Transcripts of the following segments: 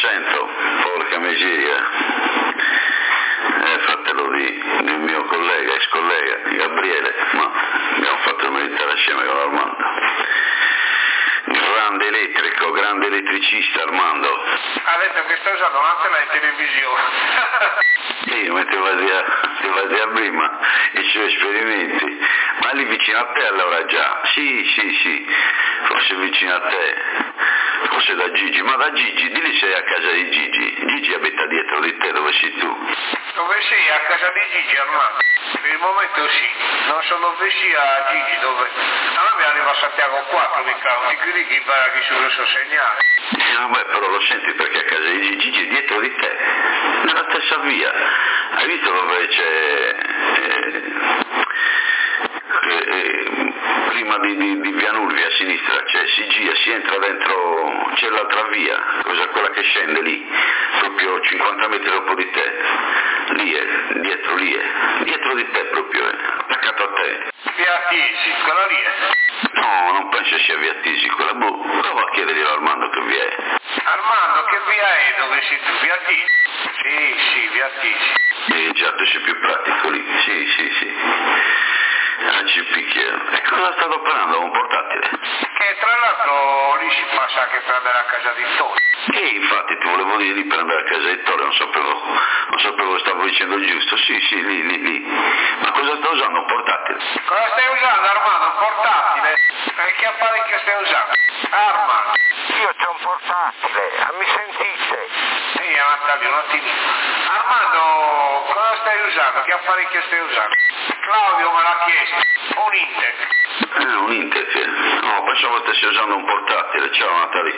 sento, porca miseria. Fratello di mio collega, ex collega, Gabriele, ma abbiamo fatto il militare assieme con Armando. Grande elettrico, grande elettricista Armando. Ha detto che sta usando un'antena in televisione. Sì, mentre vai a prima i suoi esperimenti. Ma lì vicino a te allora già? Sì, forse vicino a te, forse da Gigi, ma da Gigi, di lì sei a casa di Gigi. Gigi abita dietro di te, dove sei tu? Dove sei? A casa di Gigi, Armando. Per il momento sì, non so dove sia Gigi, dove. A me mi arriva a Santiago 4, mi cavo, ti credi che impara che sul suo segnale. Vabbè, però lo senti perché a casa di Gigi, Gigi è dietro di te, nella stessa via. Hai visto dove c'è prima di Via Nulvi a sinistra c'è Sigia, si entra dentro, c'è l'altra via, cosa quella che scende lì, proprio 50 metri dopo di te, lì è, dietro di te proprio, attaccato a te. Via Tisi, quella lì è. No, non penso sia Via Tisi, quella prova a chiederglielo a Armando che via è. Armando, che via è dove sei tu? Via Tisi? Sì, Via Tisi. Certo, c'è più pratico lì, sì. Ci picchia. E cosa sta operando? Un portatile? Che tra l'altro lì si passa anche per andare a casa di Toni. Infatti ti volevo dire lì per andare a casa di Torre, non sapevo che stavo dicendo giusto. Sì, lì. Ma cosa sta usando? Un portatile? Cosa stai usando, Armando? Un portatile? Che apparecchio stai usando? Armando. Io c'ho un portatile, mi sentite? Sì, Natalia, un attimino. Armando, cosa stai usando? Che apparecchio stai usando? Claudio me l'ha chiesto. Un Intec. Un Intec? No, pensavo stessi usando un portatile. Ciao Natalia.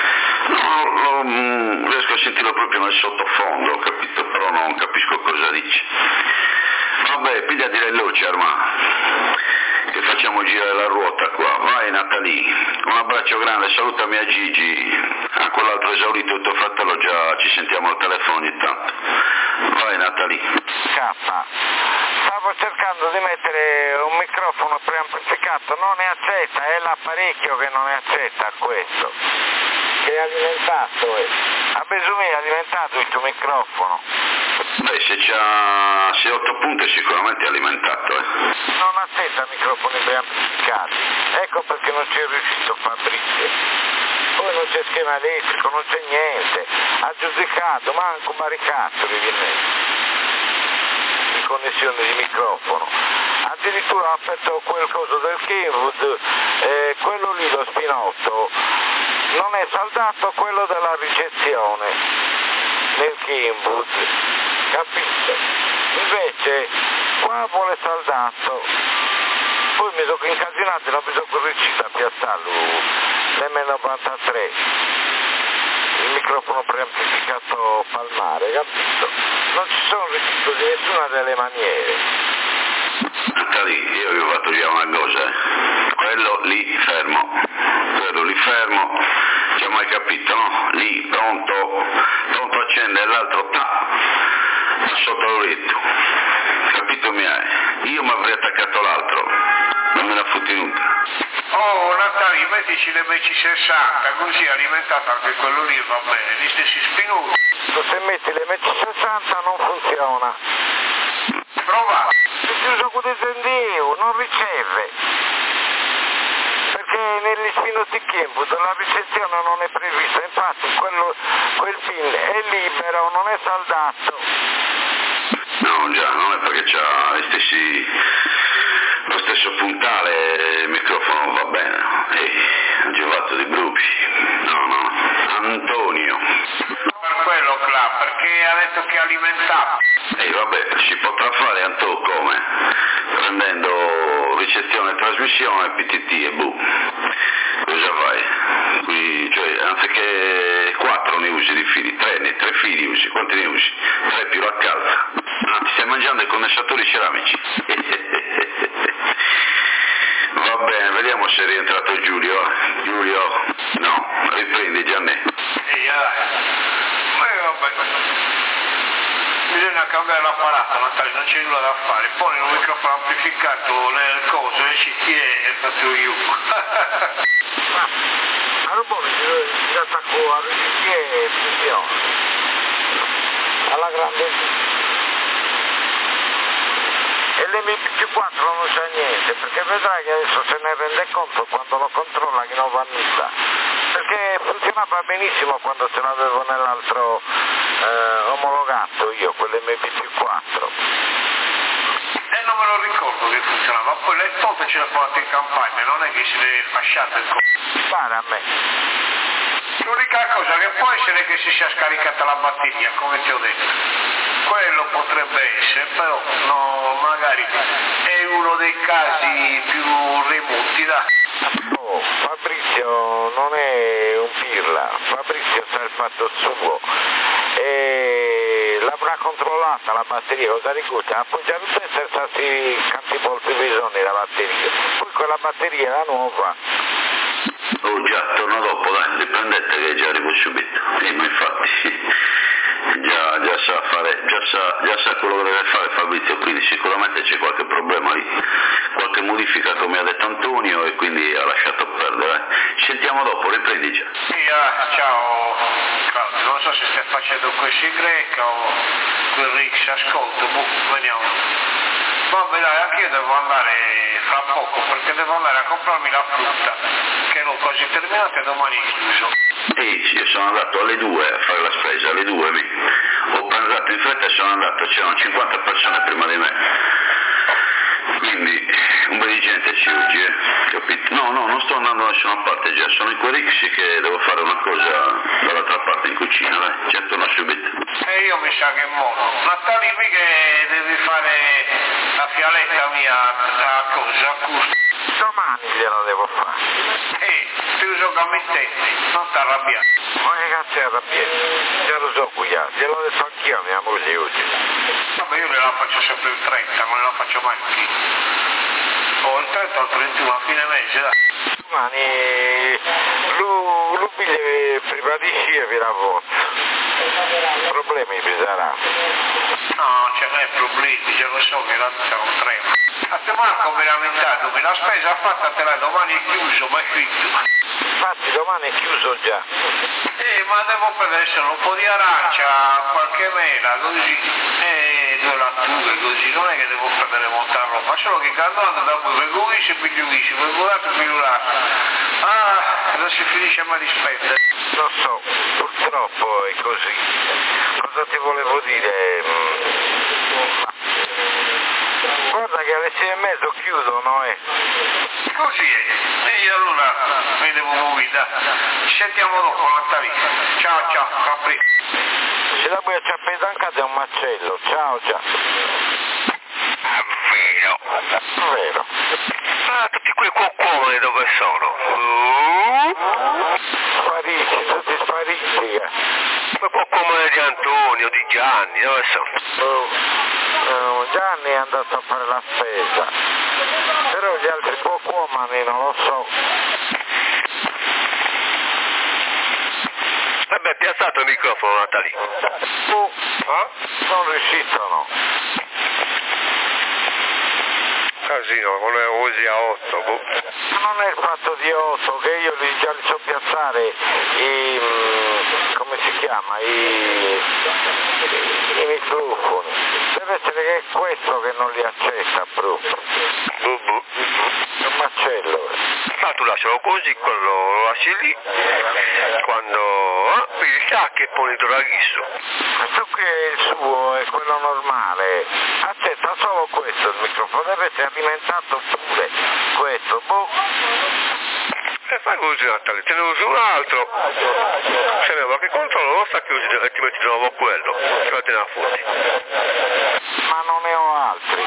No, riesco a sentirlo proprio nel sottofondo, ho capito, però non capisco cosa dici. Vabbè, pigliati le luci, Armando, che facciamo girare la ruota qua. Vai Natalie, un abbraccio grande, salutami a Gigi, a quell'altro esaurito tuo fratello, già ci sentiamo al telefono ogni tanto. Vai Natalie. Stavo cercando di mettere un microfono preamplificato, non ne accetta, è l'apparecchio che non ne accetta questo, che è alimentato, a Besumì è alimentato il tuo microfono. Beh, se c'ha 6-8 punte sicuramente è alimentato, Non accetta microfoni preamplificati, ecco perché non ci è riuscito Fabrizio. Poi non c'è schema elettrico, non c'è niente, ha giudicato, manco un baricazzo di connessione di microfono. Addirittura ha aperto quel coso del Kenwood, quello lì lo spinotto non è saldato, quello della ricezione nel Kenwood, capite? Invece qua vuole saldato. Poi mi sono incasinato e non mi sono riuscito a piazzarlo l'M93, il microfono preamplificato palmare, capito? Non ci sono riuscito di nessuna delle maniere. Natalie, io vi ho fatto dire una cosa, quello lì fermo, ci hai mai capito, no? Lì, pronto a accendere, l'altro sotto l'orecchio, capito mi hai? Io mi avrei attaccato l'altro, non me l'ha fottenuta. Oh Natalia, mettici le MC60, così alimentato anche quello lì va bene, gli stessi spinuti. Se metti le MC60 non funziona. Prova. Se ti uso con il non riceve. Perché negli spinuti Kenwood la ricezione non è prevista, infatti quel pin è libero, non è saldato. No, già, non è perché c'ha lo stesso puntale, il microfono va bene, ha giovato di bruci. No, Antonio. Per quello perché ha detto che è alimentato. Vabbè, si potrà fare Anto come? Prendendo ricezione e trasmissione, PTT e cosa fai? Qui, cioè, anziché 4 ne usi di fili, 3 fili usi, quanti ne usi? 3 più la calza. Ti stai mangiando i condensatori ceramici. Va bene, vediamo se è rientrato Giulio. Giulio, no, riprendi Gianni. Vabbè. Bisogna cambiare l'apparato, Natalia, non c'è nulla da fare. Poi un microfono amplificato, le cose, le CT e proprio io. Ma allora poi si attacco a CT e funziona. quella grande lì. E l'MP4 non c'è niente, perché vedrai che adesso se ne rende conto quando lo controlla che non va nulla. Perché funzionava benissimo quando ce l'avevo nell'altro omologato io, quell'MP4. Non me lo ricordo che funzionava, ma poi le tolte ce le portate in campagna, non è che si deve fasciare il coso. Pare a me. L'unica cosa che può essere è che si sia scaricata la batteria, come ti ho detto. Quello potrebbe essere, però no, magari è uno dei casi più remoti, dai. Oh, Fabrizio non è un pirla, Fabrizio sa il fatto suo e l'avrà controllata la batteria, cosa ricorda? Appoggiare il testa sassi quanti volti bisogna la batteria, poi quella batteria era nuova. Oh già, torno dopo, dai, riprendete che già arrivo subito. Ma infatti già sa fare, già sa quello che deve fare Fabrizio, quindi sicuramente c'è qualche problema lì, qualche modifica come ha detto Antonio e quindi ha lasciato perdere. Ci sentiamo dopo, riprendi già. Ciao Claudio, non so se stai facendo questo in greca o quel Rix ascolto, vediamo. Vabbè dai, anche io devo andare fra poco perché devo andare a comprarmi la frutta che l'ho quasi terminata e domani è chiuso. Io sono andato alle 2 a fare la spesa, alle 2 ho pranzato in fretta e sono andato, c'erano 50 persone prima di me, quindi un po' di gente ci oggi, capito? No, non sto andando da nessuna parte già, sono in quei rixi che devo fare una cosa dall'altra parte in cucina, dai, già torno subito. E io mi sa che mono. Natali qui che devi fare la fialetta mia a cosa, a gusto. Domani gliela devo fare. Ti uso gammittetti, non ti arrabbiare. Ma che cazzo è arrabbiato? Già lo so qui, gliel'ho detto anch'io a mia moglie oggi. Vabbè, io gliela faccio sempre il 30, non gliela faccio mai qui. O il 30 o il 31 a fine mese, dai. Domani lui prima di scia vi lavora. Problemi ci saranno. No, ce n'è problemi, già lo so che l'altro sarà un treno. A te Marco mi lamentato, la spesa fatta te la domani è chiuso, ma è finito. Infatti domani è chiuso già. Ma devo prendere solo un po' di arancia, qualche mela, così, e 2 latture, così, non è che devo prendere molta roba, solo che quando da voi vengo qui e piglio qui, vengo là e piglio là. Non si finisce mai di spendere. Lo so, purtroppo è così. Cosa ti volevo dire? Guarda che alle 6:30 chiudono, Così è. E io allora mi devo muovere. Ci sentiamo dopo, Natali. Ciao, a presto. Se la vuoi acciappare anche è un macello. Ciao. Vero. Tutti quei cuocomoni dove sono? Spariti, tutti spariti. Quei cuocomoni di Antonio, di Gianni, dove sono? Gianni è andato a fare la spesa. Però gli altri cuocomani non lo so. Vabbè, piazzato il microfono, Natali. Non riuscito, no. Casino, non è usi a 8, Non è il fatto di 8, che io già li so piazzare come si chiama, i microfoni. Deve essere che è questo che non li accetta proprio. È un macello. Ma tu lascialo così, quello lo lasci lì, quando sa che pone draghissimo. Questo qui è il suo, è quello normale. Accetta solo questo il microfono, deve essere alimentato pure questo, E fai così, Natale, te ne usi un altro. Se ne va che controllo, non sta chiusi e ti metti di nuovo quello, che lo tieni fuori. Ma non ne ho altri.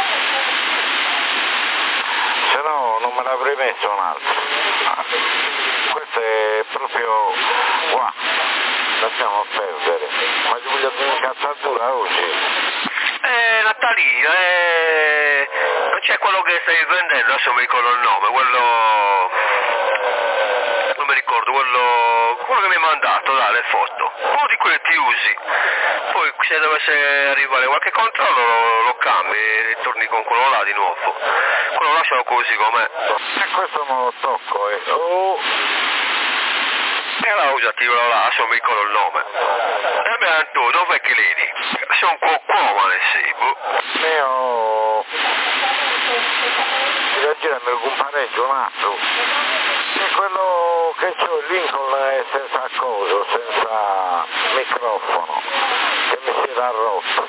Se no non me l'avrei messo un altro. Questo è proprio qua. Lasciamo perdere. Ma gli voglio dire incazzatura oggi. Natali, non c'è quello che stai vendendo, adesso mi ricordo il nome, quello... non mi ricordo, quello che mi hai mandato, le foto. Uno di quelli ti usi. Poi se dovesse arrivare qualche controllo lo cambi e torni con quello là di nuovo. Quello lascialo così com'è. E questo non lo tocco, E allora usati quello là, adesso mi ricordo il nome. E a me Antonio, dov'è che lei? Sei un cuoco, ne sei, boh. Io ti girami un pareggio, un altro. E quello che c'ho il Lincoln è senza coso, senza microfono, che mi si era rotto.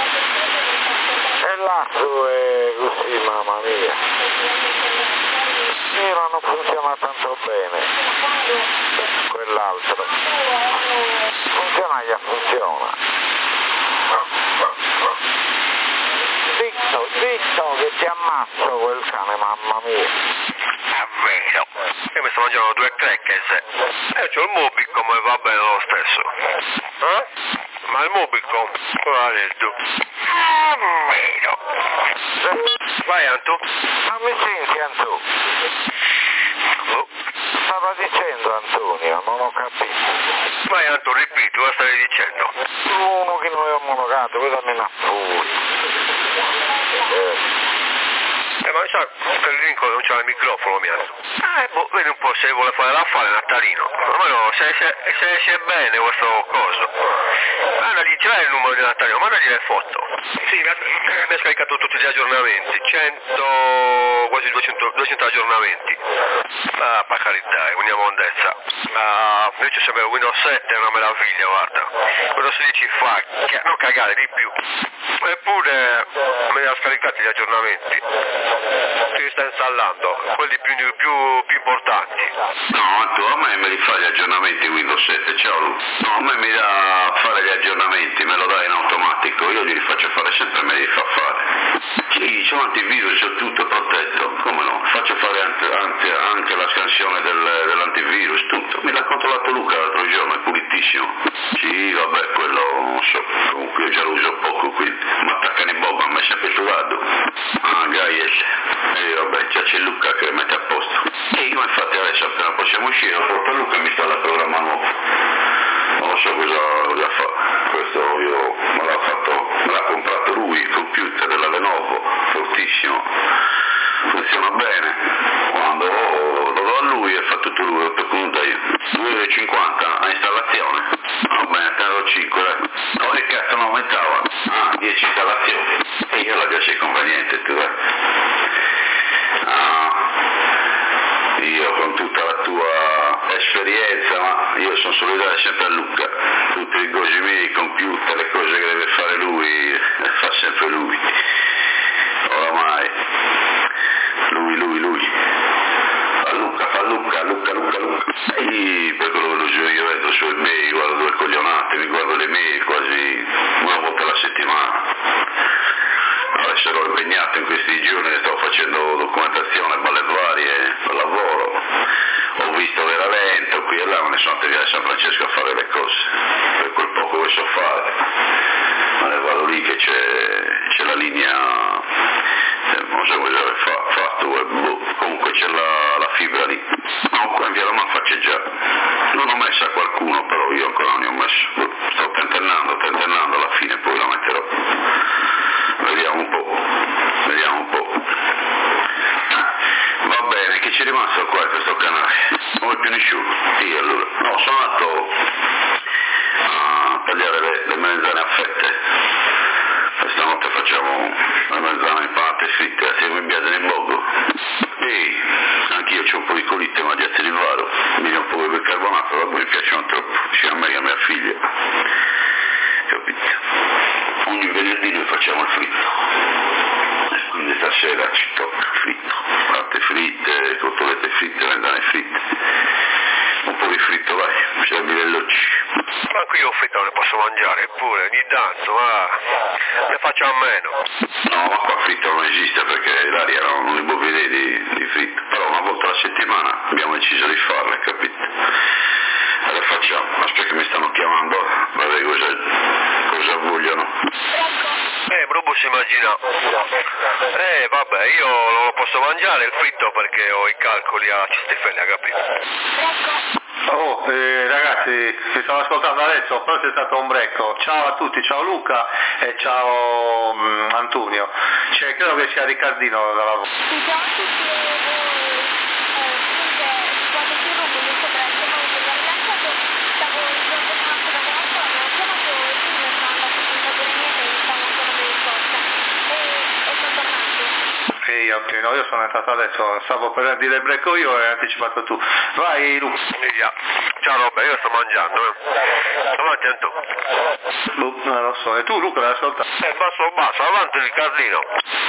E l'altro è così, mamma mia. Ma non funziona tanto bene quell'altro. Funziona, Zitto che ti ammazzo quel cane, mamma mia. È vero. Io mi sto mangiando 2 crackers. C'ho il Mobico, ma va bene lo stesso. Ma il Mobico? Cosa ha detto? È vero. Vai Anto. Non mi senti, Antonio? Oh. Stava dicendo Antonio, non ho capito. Vai Anto, ripeti, cosa stavi dicendo? Uno che noi abbiamo locato, vedami una furia. Ma mi sa che il Lincoln non c'ha il microfono, mi Anto. Boh, vedi un po' se vuole fare l'affare Natalino. Almeno se esce bene questo coso. Mandagli, c'è il numero di Natalino, mandagli le foto. Sì, mi ha scaricato tutti gli aggiornamenti, 100, quasi 200 aggiornamenti. Per carità, è una mondezza. Invece se avevo Windows 7 è una meraviglia, guarda. Windows 16 fa, non cagare di più. Eppure me li ha scaricati gli aggiornamenti. Ti sta installando, quelli più importanti. No, tu a me li fai gli aggiornamenti Windows 7, ciao Lu. No, a me mi dà fare gli aggiornamenti, me lo dai in automatico, io li faccio fare sempre, me li fa fare. Sì, c'ho antivirus, c'ho tutto protetto, come no? Faccio fare anche la scansione dell'antivirus, tutto. Me l'ha controllato Luca l'altro giorno, è pulitissimo. Sì, vabbè, quello non so, comunque io già lo uso poco, quindi mi attaccano in bomba, ma è sempre sul lato. Gaies. E vabbè, già c'è Luca che mette a posto. E io infatti adesso appena possiamo uscire, proprio Luca mi sta alla programma nuovo. Non so cosa fa. Questo io me l'ha comprato lui, il computer della Lenovo, fortissimo. Funziona bene. Quando lo do a lui e fa tutto lui, per cui dai 2,50 a installazione. Va bene, te ne do 5, dai. No, che cazzo non aumentava? 10 installazioni. E io la piace conveniente, tu io con tutta la tua esperienza, ma io sono solidale sempre a Luca, tutte le cose mie, i computer, le cose che deve fare lui, le fa sempre lui, oramai, lui, fa Luca, e per quello che lo giro io entro su eBay, guardo 2 coglionate, mi guardo le mail quasi una volta alla settimana. Adesso ero impegnato in questi giorni, sto facendo documentazione, balle varie per lavoro, ho visto che era lento qui e là, me ne sono andato via a San Francesco a fare le cose, per quel poco che so fare, me ne vado lì che c'è la linea, non so cosa aver fatto, comunque c'è la fibra lì, no, qua in via Roma faccio già, non ho messo a qualcuno, però io ancora non ne ho messo, sto tentennando, alla fine poi la metterò. Vediamo un po'. Va bene, che c'è rimasto qua in questo canale? Non è più nessuno. Sì, allora. No, sono andato a tagliare le melanzane a fette. Stanotte facciamo la melanzana impanata e fritte assieme in biade nel bogo. E anch'io c'ho un po' di colite magliate di varo. Mi viene un po' di bicarbonato, ma mi piacciono troppo, sia a me che a mia figlia. Capito? Ogni venerdì noi facciamo il fritto, e quindi stasera ci tocca fritto, latte fritte, cotolette fritte, melanzane fritte, un po' di fritto vai, servi dell'occi. Ma qui io fritto non ne posso mangiare, eppure ogni tanto, ma ne faccio a meno. No, ma qua fritto non esiste perché l'aria non li può vedere di fritto, però una volta alla settimana abbiamo deciso di farle, capito? Allora facciamo, aspetta che mi stanno chiamando, vabbè cosa vogliono. Brubo si immagina. Vabbè, io non lo posso mangiare il fritto perché ho i calcoli a Cistifellea, capito? Oh, ragazzi, si stanno ascoltando adesso, però c'è stato un break. Ciao a tutti, ciao Luca e ciao Antonio. Credo che sia Riccardino dalla voce. Ciao a tutti. Quando ti rompo mi sembra che stavo rilanciato, stavo rilanciando da qualcosa, mi ha chiamato ok, no, io sono entrato adesso, stavo per dire breco io e hai anticipato tu. Vai Luca. Ciao Robert, io sto mangiando. Avanti Anto. Non lo so, e tu Luca l'hai ascoltato? Basso, avanti Ricardino.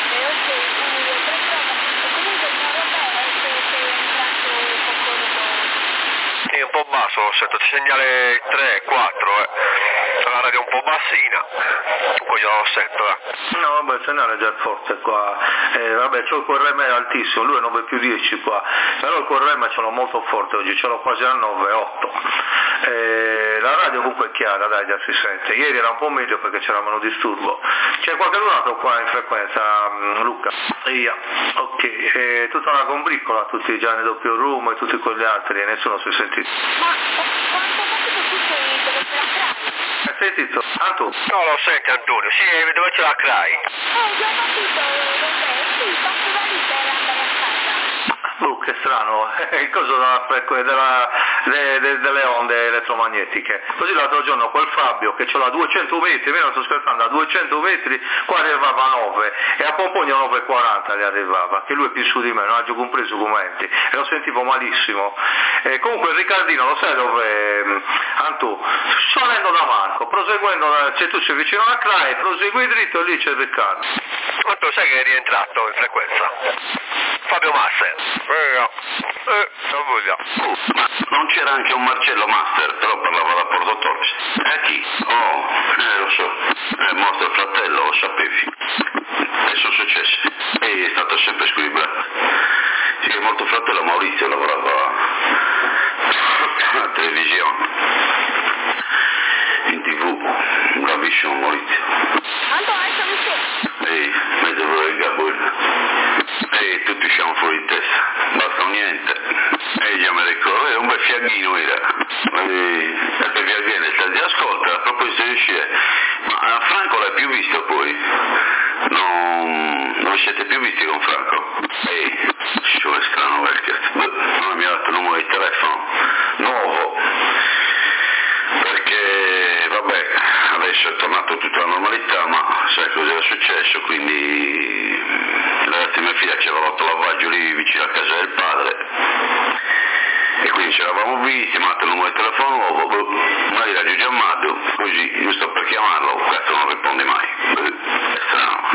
Sì, un po' basso, ho sento segnale 3, 4, la radio è un po' bassina, poi io lo sento, No, vabbè, il segnale è già forte qua, vabbè, c'ho il QRM altissimo, lui è 9 più 10 qua, però il QRM ce l'ho molto forte oggi, ce l'ho quasi a 9, 8. La radio comunque è chiara, dai, già si sente. Ieri era un po' meglio perché c'era meno disturbo. C'è qualche altro qua in frequenza, Luca? Io. Ok, tutta una combriccola, tutti i Gianni Doppio Room e tutti quegli altri, e nessuno si è sentito. Ma quanto fatto tu sei dove c'è la CRAI? Hai sentito? Antu? No, lo senti Antonio, sì, dove c'è la CRAI? Già ho capito dov'è, sì, passo da lì per andare a casa. Che strano, il coso delle onde elettromagnetiche. Così l'altro giorno quel Fabio che ce l'ha 200 metri, io non sto scherzando, a 200 metri qua arrivava a 9 e a Pompogno 9,40 gli arrivava, che lui è più su di me, non ha già compreso i documenti e lo sentivo malissimo. Comunque Riccardino, lo sai dove, Antù? Salendo da Marco, proseguendo, se tu sei vicino alla CRAI, prosegui dritto e lì c'è Riccardo. Ma tu sai che è rientrato in frequenza? Fabio Master. Non voglio. Ma non c'era anche un Marcello Master, però parlava da Porto Torres. Chi? Lo so. È morto il fratello, lo sapevi. E sono successi. E è stato sempre squilibrato. Sì, è morto il fratello Maurizio, lavorava alla televisione. In TV. Bravissimo Maurizio. Anto, adesso mi sei. Ehi, mezzo il Gabriele. E tutti siamo fuori di testa, basta niente. E già me ricordo, un bel fiaghino era. E per via bene, stai ascolta, a proposito di uscire. Ma Franco l'hai più visto poi? Non vi siete più visti con Franco? Ehi, è strano perché non mi ha dato il numero di telefono nuovo. Perché vabbè, adesso è tornato tutta la normalità, ma sai cosa era successo, quindi ragazzi mia figlia ci aveva fatto lavaggio lì vicino a casa del padre e quindi ci eravamo visti, mi ha dato il numero di telefono nuovo, ma io l'ho chiamato così, giusto per chiamarlo, cazzo non risponde mai, è strano.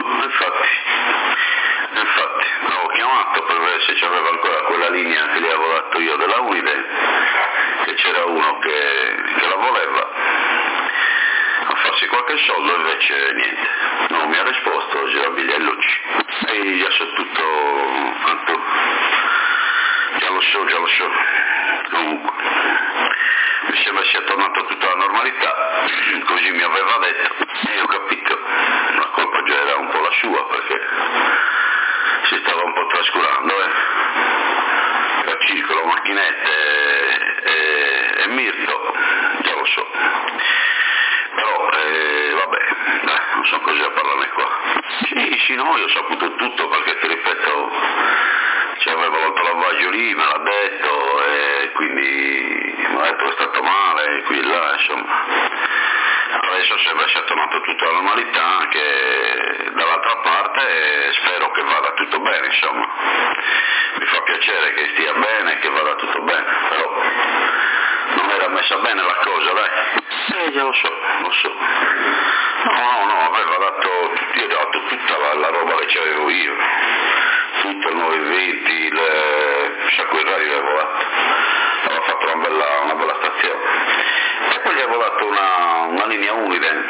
Infatti l'avevo chiamato per vedere se c'aveva ancora quella linea che gli avevo dato io della Unide, che c'era uno che la voleva a farsi qualche soldo, invece niente, non mi ha risposto, c'era Bigliellucci e già so tutto quanto, già lo so, comunque mi sembra sia tornato tutta la normalità, così mi aveva detto e ho capito, la colpa già era un po' la sua perché si stava un po' trascurando, da Circolo, Macchinette e Mirto, già lo so, però vabbè, dai, non so così a parlarne qua. Sì, no, io ho saputo tutto perché ti ripeto, ci aveva fatto lavaggio lì, me l'ha detto e quindi mi ha detto che è stato male, qui e là, insomma. Adesso sembra sia tornato tutta la normalità, anche dall'altra parte spero che vada tutto bene, insomma. Mi fa piacere che stia bene e che vada tutto bene, però non era messa bene la cosa, dai. Già lo so. No, aveva dato, io ho dato tutta la roba che c'avevo io, tutto il 920, il sacco di radio avevo dato, aveva fatto una bella stazione. E poi gli avevo dato una linea umide,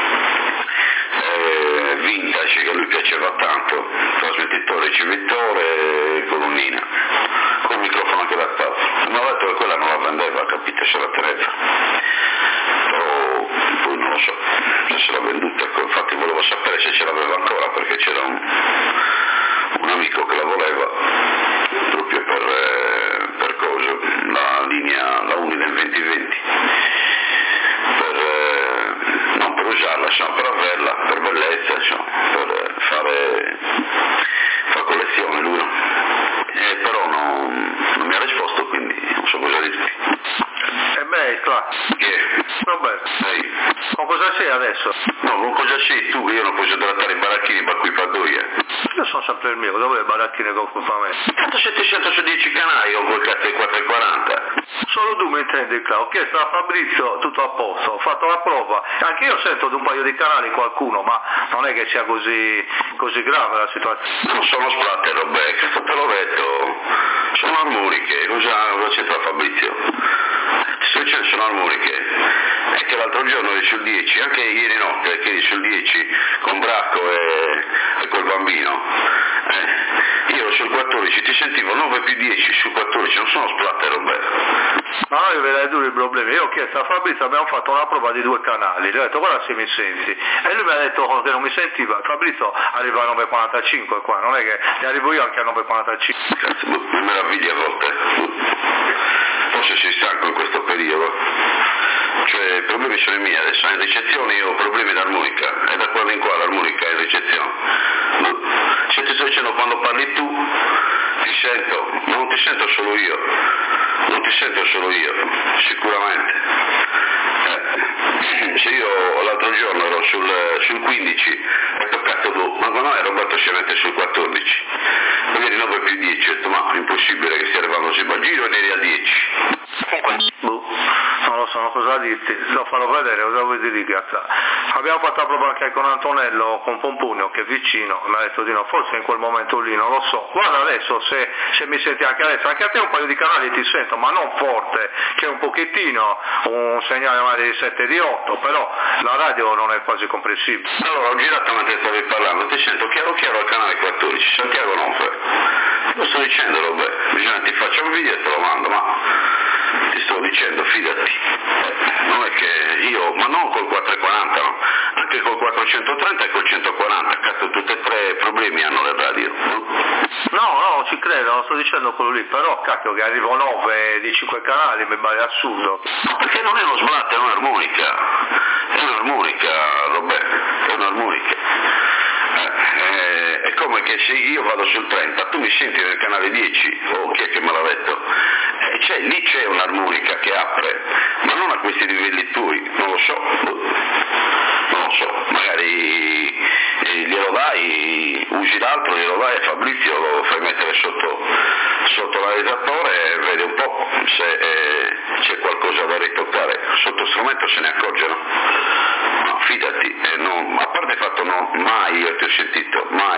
vintage, che a lui piaceva tanto, trasmettitore, ricevettore e colonnina, col microfono anche da stato. Mi ha detto che quella non la vendeva, capito, se la teneva. Però poi non lo so se l'ha venduta, infatti volevo sapere se ce l'aveva ancora perché c'era un amico che la voleva proprio per cosa, la linea, la Uni del 2020, non per usarla, insomma, per averla, per bellezza, insomma, per fare collezione lui, no? Però non mi ha risposto, quindi non so cosa dirti. E beh, qua. Che? Roberto. Ehi. Con cosa sei adesso? No, con cosa sei tu che io non posso trattare i baracchini per cui pago io? Io sono sempre il mio, dove le baracchine con fa me? Tanto 700 su 10 canali con quel cazzo di 4,40. Solo tu mi intendi, Clau. Ho chiesto a Fabrizio tutto a posto, ho fatto la prova. Anche io sento di un paio di canali qualcuno, ma non è che sia così grave la situazione. Non sono splatter, Roberto, te l'ho detto. Sono armoniche, cosa c'entra Fabrizio? Ti sto dicendo sono armoniche. È che l'altro giorno eri sul 10, anche ieri notte che eri sul 10 con Bracco e quel bambino. Io ero sul 14, ti sentivo 9 più 10 sul 14, non sono splatter, Roberto. Ma io vedrai duri i problemi. Io ho chiesto a Fabrizio, abbiamo fatto una prova di 2 canali, gli ho detto guarda se mi senti, e lui mi ha detto che non mi sentiva. Fabrizio arriva a 9,45 qua, non è che ne arrivo io anche a 9,45. Cazzo, mi meraviglia a volte. Forse sei stanco in questo periodo. Cioè i problemi sono i miei, adesso in ricezione io ho problemi d'armonica, e da quando in qua l'armonica è in ricezione. Se ti sto dicendo quando parli tu, ti sento, ma non ti sento solo io, sicuramente. Se io l'altro giorno ero sul 15, ho toccato tu, ma quando è Roberto si mette sul 14, magari 9 più 10, ho detto ma è impossibile che stia arrivando così, ma giro e ne eri a 10. Non lo so, cosa dirti, lo farò vedere, cosa vuoi dire cazzo. Abbiamo fatto la prova anche con Antonello, con Pompunio che è vicino, mi ha detto di no, forse in quel momento lì, non lo so. Guarda adesso se mi senti anche adesso, anche a te un paio di canali ti sento, ma non forte, che è un pochettino, un segnale magari di 7 di 8, però la radio non è quasi comprensibile. Allora ho girato mentre stavi parlando, ti sento chiaro al canale 14, Santiago Nonfe. Lo sto dicendo, Roberto, bisogna ti faccio un video e te lo mando, ma ti sto dicendo, fidati, non è che io, ma non col 440, no? Anche col 430 e col 140, cazzo tutti e tre problemi hanno le radio. No, ci credo, non sto dicendo quello lì, però cacchio che arrivo 9 di 5 canali mi pare assurdo. Perché non è uno sblat, è un'armonica, Roberto, è un'armonica. È come che se io vado sul 30, tu mi senti nel canale 10, o chi è che me l'ha detto? Lì c'è un'armonica che apre, ma non a questi livelli tuoi, non lo so, magari glielo dai, usi l'altro, glielo dai a Fabrizio, lo fai mettere sotto l'analizzatore e vedi un po' se c'è qualcosa da ritoccare, sotto strumento se ne accorge, no, fidati, a parte il fatto mai io ti ho sentito, mai,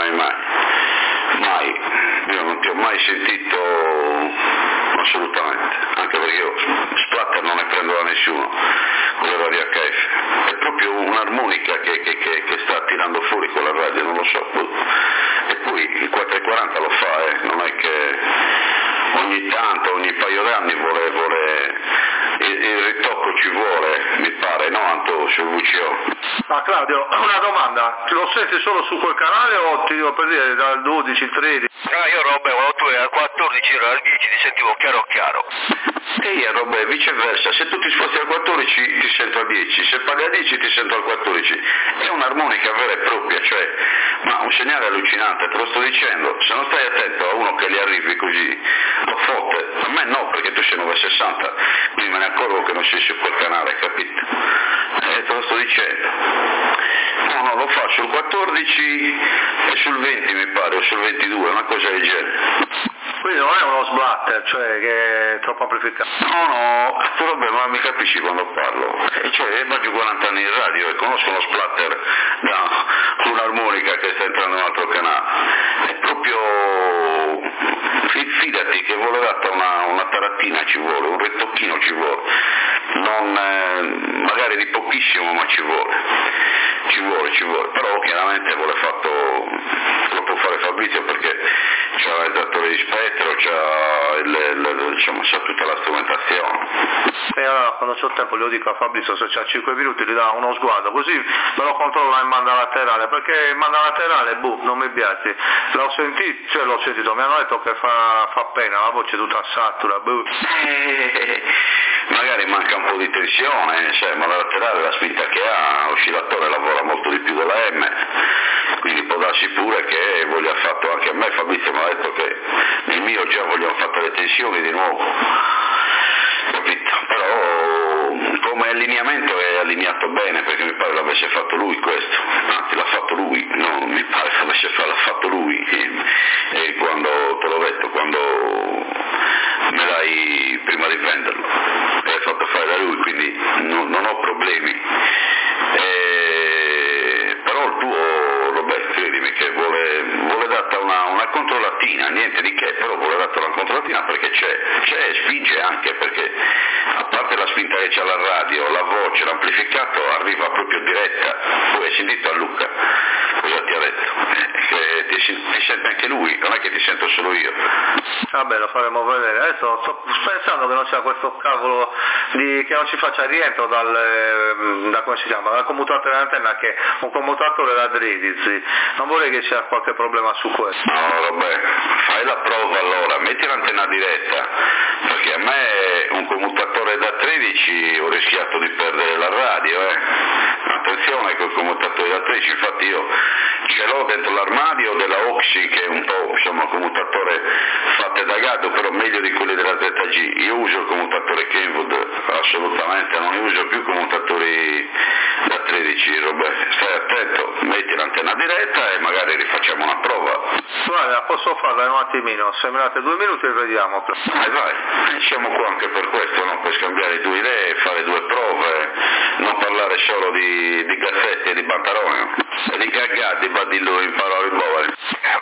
io non ti ho mai sentito assolutamente, anche perché io splatter non ne prendo da nessuno con le radio HF, è proprio un'armonica che sta tirando fuori con la radio, non lo so, e poi il 440 lo fa, non è che ogni tanto, ogni paio d'anni vuole il ritocco ci vuole, mi pare, no Anto, sul VCO. Ma Claudio, una domanda, lo senti solo su quel canale o ti devo per dire dal 12, 13? Io Robbe, quando tu eri al 14 ero al 10 ti sentivo chiaro. E io Robbe, viceversa, se tu ti sposti al 14 ti sento al 10, se paghi al 10 ti sento al 14, è un'armonica vera e propria, cioè, ma un segnale allucinante, te lo sto dicendo, se non stai attento a uno che gli arrivi così, lo fotte, a me no perché tu sei 960, quindi me ne accorgo che non sei su quel canale, capito? Te lo sto dicendo. No, lo fa sul 14 e sul 20 mi pare, o sul 22, una cosa del genere. Quindi non è uno sblatter, cioè che è troppo amplificato. No, vabbè, ma mi capisci quando parlo? Cioè, ho più 40 anni in radio e conosco uno splatter da un'armonica che sta entrando in un altro canale. È proprio, fidati che vuole data una taratina ci vuole, un ritocchino ci vuole, non magari di pochissimo ma ci vuole, però chiaramente vuole fatto, lo può fare Fabrizio perché c'ha il datore di spettro, c'ha tutta la strumentazione. E allora quando c'ho tempo glielo dico a Fabrizio, se c'ha 5 minuti gli dà uno sguardo, così me lo controlla in banda laterale, perché in banda laterale non mi piace, l'ho sentito, mi hanno detto che fa pena, la voce tutta satura, magari manca un po' di tensione, ma la laterale la spinta che ha, l'oscillatore lavora molto di più della M, quindi può darsi pure che voglia fatto anche a me, Fabrizio mi ha detto che nel mio già vogliono fatto le tensioni di nuovo, capito? Però come allineamento è allineato bene, perché mi pare l'avesse fatto lui questo, anzi l'ha fatto lui, non mi pare l'ha fatto lui, e quando te l'ho detto, quando me l'hai, prima di venderlo, l'hai fatto fare da lui, quindi non ho problemi. Però il tuo, Roberto, credimi che vuole data una controllatina, niente di che, però vuole data una controllatina perché c'è, spinge anche, perché a parte la spinta che c'è alla radio, la voce, l'amplificato arriva proprio diretta. Poi hai sentito a Luca cosa ti ha detto? Che ti sente anche lui, non è che ti sento solo io. Vabbè, lo faremo vedere. Adesso sto pensando che non sia questo cavolo che non ci faccia rientro da come si chiama, dal commutatore dell'antenna, che è un commutatore da 13. Non vorrei che sia qualche problema su questo. No, vabbè, fai la prova allora, metti l'antenna diretta, perché a me un commutatore da 13 ho rischiato di perdere la radio, Attenzione col commutatore da 13, infatti io ce l'ho dentro l'armadio della Oxy, che è un po', insomma, un commutatore fatto da gatto, però meglio di quelli della ZG. Io uso il commutatore Kenwood, assolutamente, non uso più commutatori da 13, Roberto. Stai attento, metti l'antenna diretta e magari rifacciamo una prova. Guarda, posso farla un attimino, sembrate 2 minuti e vediamo. Vai, siamo qua anche per questo, no? Per scambiare 2 idee, fare 2 prove, non parlare solo di gassetti e di pantaloni, e di cagati, ma dillo in parole povere. È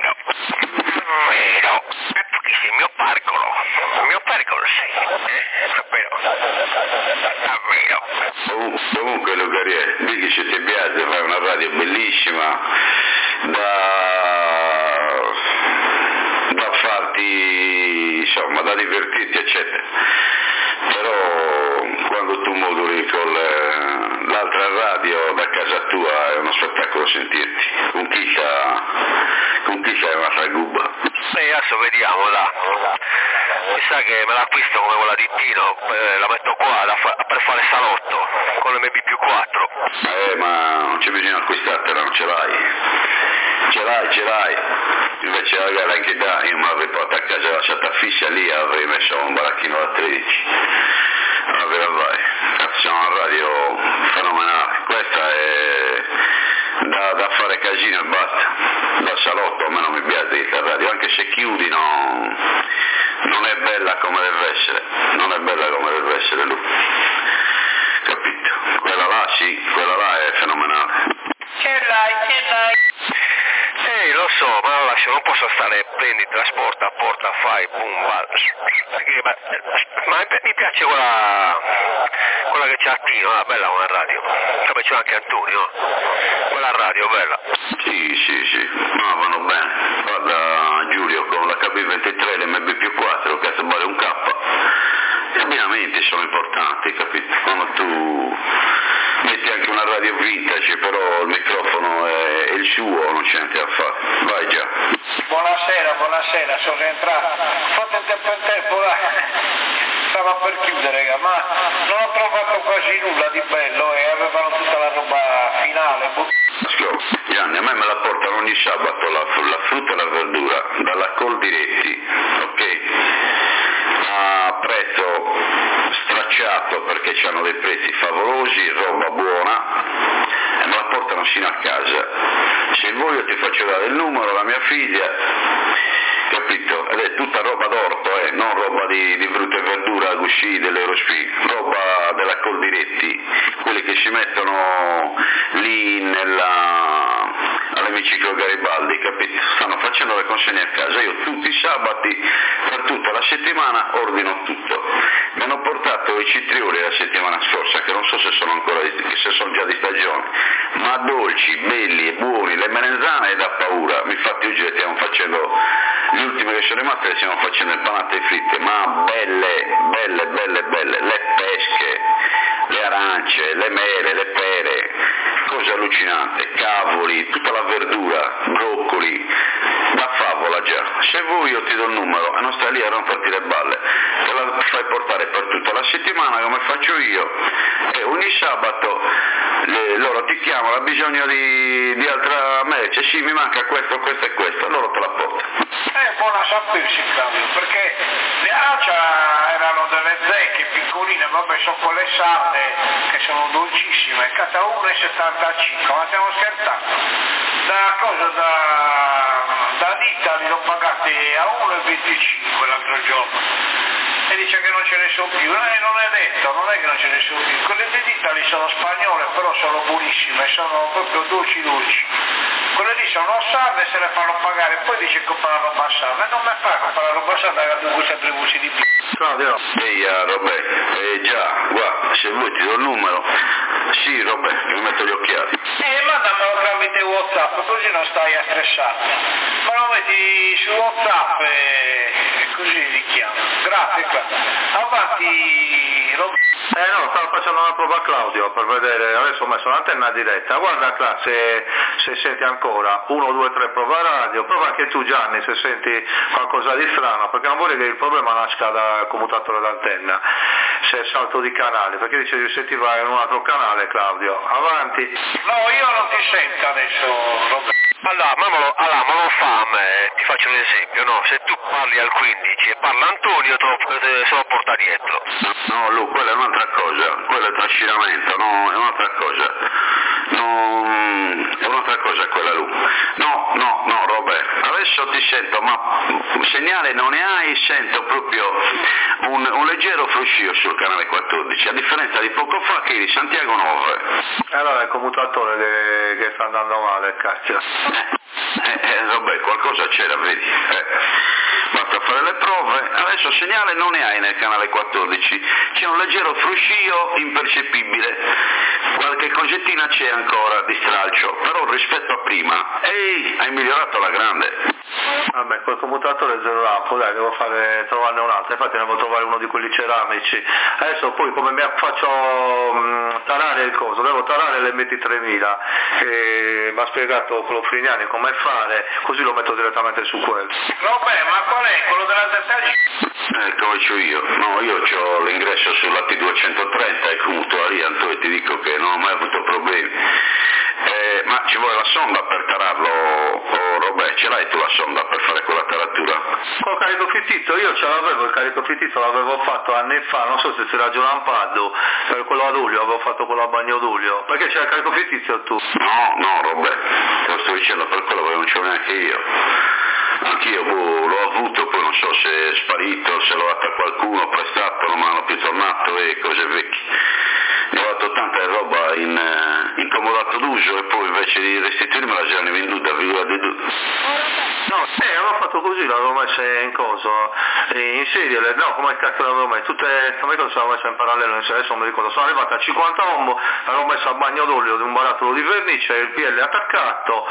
vero, perché sei il mio parcolo sei, è vero. Comunque Lucariè, digli se ti piace, fai una radio bellissima, da farti, insomma, da divertirti, eccetera. Però quando tu moduli con l'altra radio da casa tua è uno spettacolo sentirti, con chi c'è una fragubba. Adesso vediamo, là. Mi sa che me l'acquisto come quella di Tino, la metto qua per fare salotto con l'MB+4. Ma non c'è bisogno di acquistartela, non ce l'hai. Ce l'hai. Invece magari anche io mi avrei portato a casa lasciata fissa lì, avrei messo un baracchino da 13. Allora vai, siamo una radio fenomenale, questa è da fare casino e basta. Da salotto a me non mi piace questa radio, anche se chiudi non è bella come deve essere, lui. Capito? Quella là sì, quella là è fenomenale. Ce l'hai. Lo so, ma lo lascio, non posso stare, prendi, trasporta, porta, fai, boom, ma mi piace quella che c'ha Tino, bella una radio, come c'è anche Antonio, quella radio bella. Sì, no, vanno bene. Guarda Giulio, con la KB23, l'MB+4, cazzo vale un K. Gli abbinamenti sono importanti, capito? Quando tu metti anche una radio vintage, però il microfono è il suo, non c'è niente da fare. Vai già. Buonasera, sono rientrato. Fate in tempo, dai. Stava per chiudere, ma non ho trovato quasi nulla di bello e avevano tutta la roba finale. Ascolta, Gianni, a me me la portano ogni sabato la frutta e la verdura dalla Coldiretti, ok? A prezzo stracciato, perché hanno dei prezzi favolosi, roba buona, e me la portano sino a casa. Se vuoi io ti faccio dare il numero, la mia figlia, capito? Ed è tutta roba d'orto, non roba di frutta e verdura, gusci dell'Eurospin, roba della Coldiretti, quelli che si mettono lì all'emiciclo Garibaldi, capito? Stanno facendo le consegne a casa, io tutti i sabati per tutta la settimana ordino tutto. Mi hanno portato i citrioli la settimana scorsa, che non so se sono già di stagione, ma dolci, belli e buoni, le melenzane è da paura. Infatti oggi le stiamo facendo, le ultime che sono rimaste le stiamo facendo impanate fritte, ma belle, le pesche, le arance, le mele, le pere, cosa allucinante, cavoli, tutta la verdura, broccoli, da favola già. Se vuoi io ti do il numero e non stai lì a romperti le balle, te la fai portare per tutta la settimana come faccio io, e ogni sabato loro ti chiamano chiamiamola, ha bisogno di altra merce, sì mi manca questo, questo e questo, loro te la portano. Buona sapersi Claudio, perché le acia erano delle zecche piccoline, vabbè sono quelle sarde che sono dolcissime, cazzo 1,75, ma stiamo scherzando, da ditta li ho pagati a 1,25 l'altro giorno. E dice che non ce ne sono più, non è detto, non è che non ce ne sono più, quelle di Italia sono spagnole però sono buonissime, sono proprio dolci. Quelle lì sono sarde e se le fanno pagare, poi dice che compra la roba sarda, non mi fa comprare la roba sarda che ha gusta 3 busti di più. Claudio. Ehi Robè, già, guarda, se vuoi ti do il numero, sì Robè, mi metto gli occhiali. Mandamelo tramite WhatsApp, così non stai a stressarti, ma lo metti su WhatsApp e così li chiamo. Grazie Claudio. Avanti Robè. No, stavo facendo una prova a Claudio per vedere, adesso ho messo l'antenna diretta, guarda Cla, se senti ancora, 1, 2, 3 prova radio, prova anche tu Gianni se senti qualcosa di strano, perché non vorrei che il problema nasca dal commutatore d'antenna, se salto di canale, perché dice di sentirla in un altro canale Claudio, avanti. No, io non ti sento adesso Robè. Allora, ma non fa a me, ti faccio un esempio, no? Se tu parli al 15 e parla Antonio, se lo porta dietro. No, Lu, quella è un'altra cosa, quello è trascinamento, no, è un'altra cosa. No, è un'altra cosa quella Lu. No, Roberto, adesso ti sento, ma un segnale non ne hai, sento proprio un leggero fruscio sul canale 14, a differenza di poco fa che eri Santiago 9. Allora è il commutatore che sta andando male, cazzo. Vabbè, qualcosa c'era, vedi. Basta fare le prove, adesso segnale non ne hai nel canale 14, c'è un leggero fruscio impercettibile, qualche cosettina c'è ancora di stralcio, però rispetto a prima, hai migliorato alla grande. Vabbè, quel commutatore è zero lampo, dai, devo trovarne un altro, infatti ne devo trovare uno di quelli ceramici. Adesso poi come faccio tarare il coso, devo tarare l'MT3000, mi ha spiegato quello Frignani come fare, così lo metto direttamente su quello. Vabbè, ma qual è? Quello della ZG? Come c'ho io? No, io ho l'ingresso sulla T230 e commuto a Rianto e ti dico che non ho mai avuto problemi. Ma ci vuole la sonda per tararlo, Robè, ce l'hai tu la sonda per fare quella taratura? Col carico fittizio, io ce l'avevo, il carico fittizio l'avevo fatto anni fa, non so se si ragiona un paddo, per quello ad Ulio, avevo fatto quello a Bagno d'Ulio, perché c'è il carico fittizio tu? No, Robè, te lo sto dicendo per quello che non c'ho neanche io. Anch'io l'ho avuto, poi non so se è sparito, se l'ho dato a qualcuno, prestato, non me l'hanno più tornato e cose vecchie. Ne ho dato tanta roba in comodato d'uso e poi invece di restituirmi la già ne venduta, figura di tu. No, avevo fatto così, l'avevo messa in coso, in serie, no, come cazzo l'avevo messa, tutte, come cosa l'avevo messa in parallelo, adesso non mi ricordo, sono arrivata a 50 ohm, l'avevo messa a bagno d'olio di un barattolo di vernice, il PL attaccato,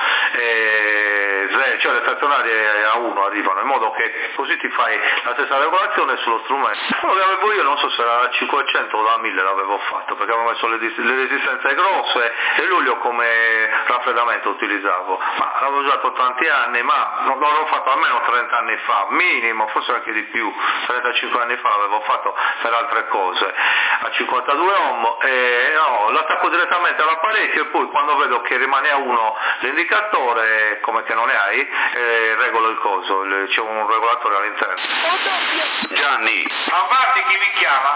cioè le stazionarie a 1 arrivano, in modo che così ti fai la stessa regolazione sullo strumento. Quello che avevo io non so se era da 500 o da 1000 l'avevo fatto, perché avevo messo le resistenze grosse e l'olio come raffreddamento utilizzavo, ma l'avevo usato tanti anni, ma non l'avevo fatto almeno 30 anni fa, minimo, forse anche di più, 35 anni fa l'avevo fatto per altre cose, a 52 ohm, l'attacco direttamente all'apparecchio e poi quando vedo che rimane a 1 l'indicatore, come che non ne hai, regolo il coso, c'è un regolatore all'interno. Gianni! Avanti, chi mi chiama?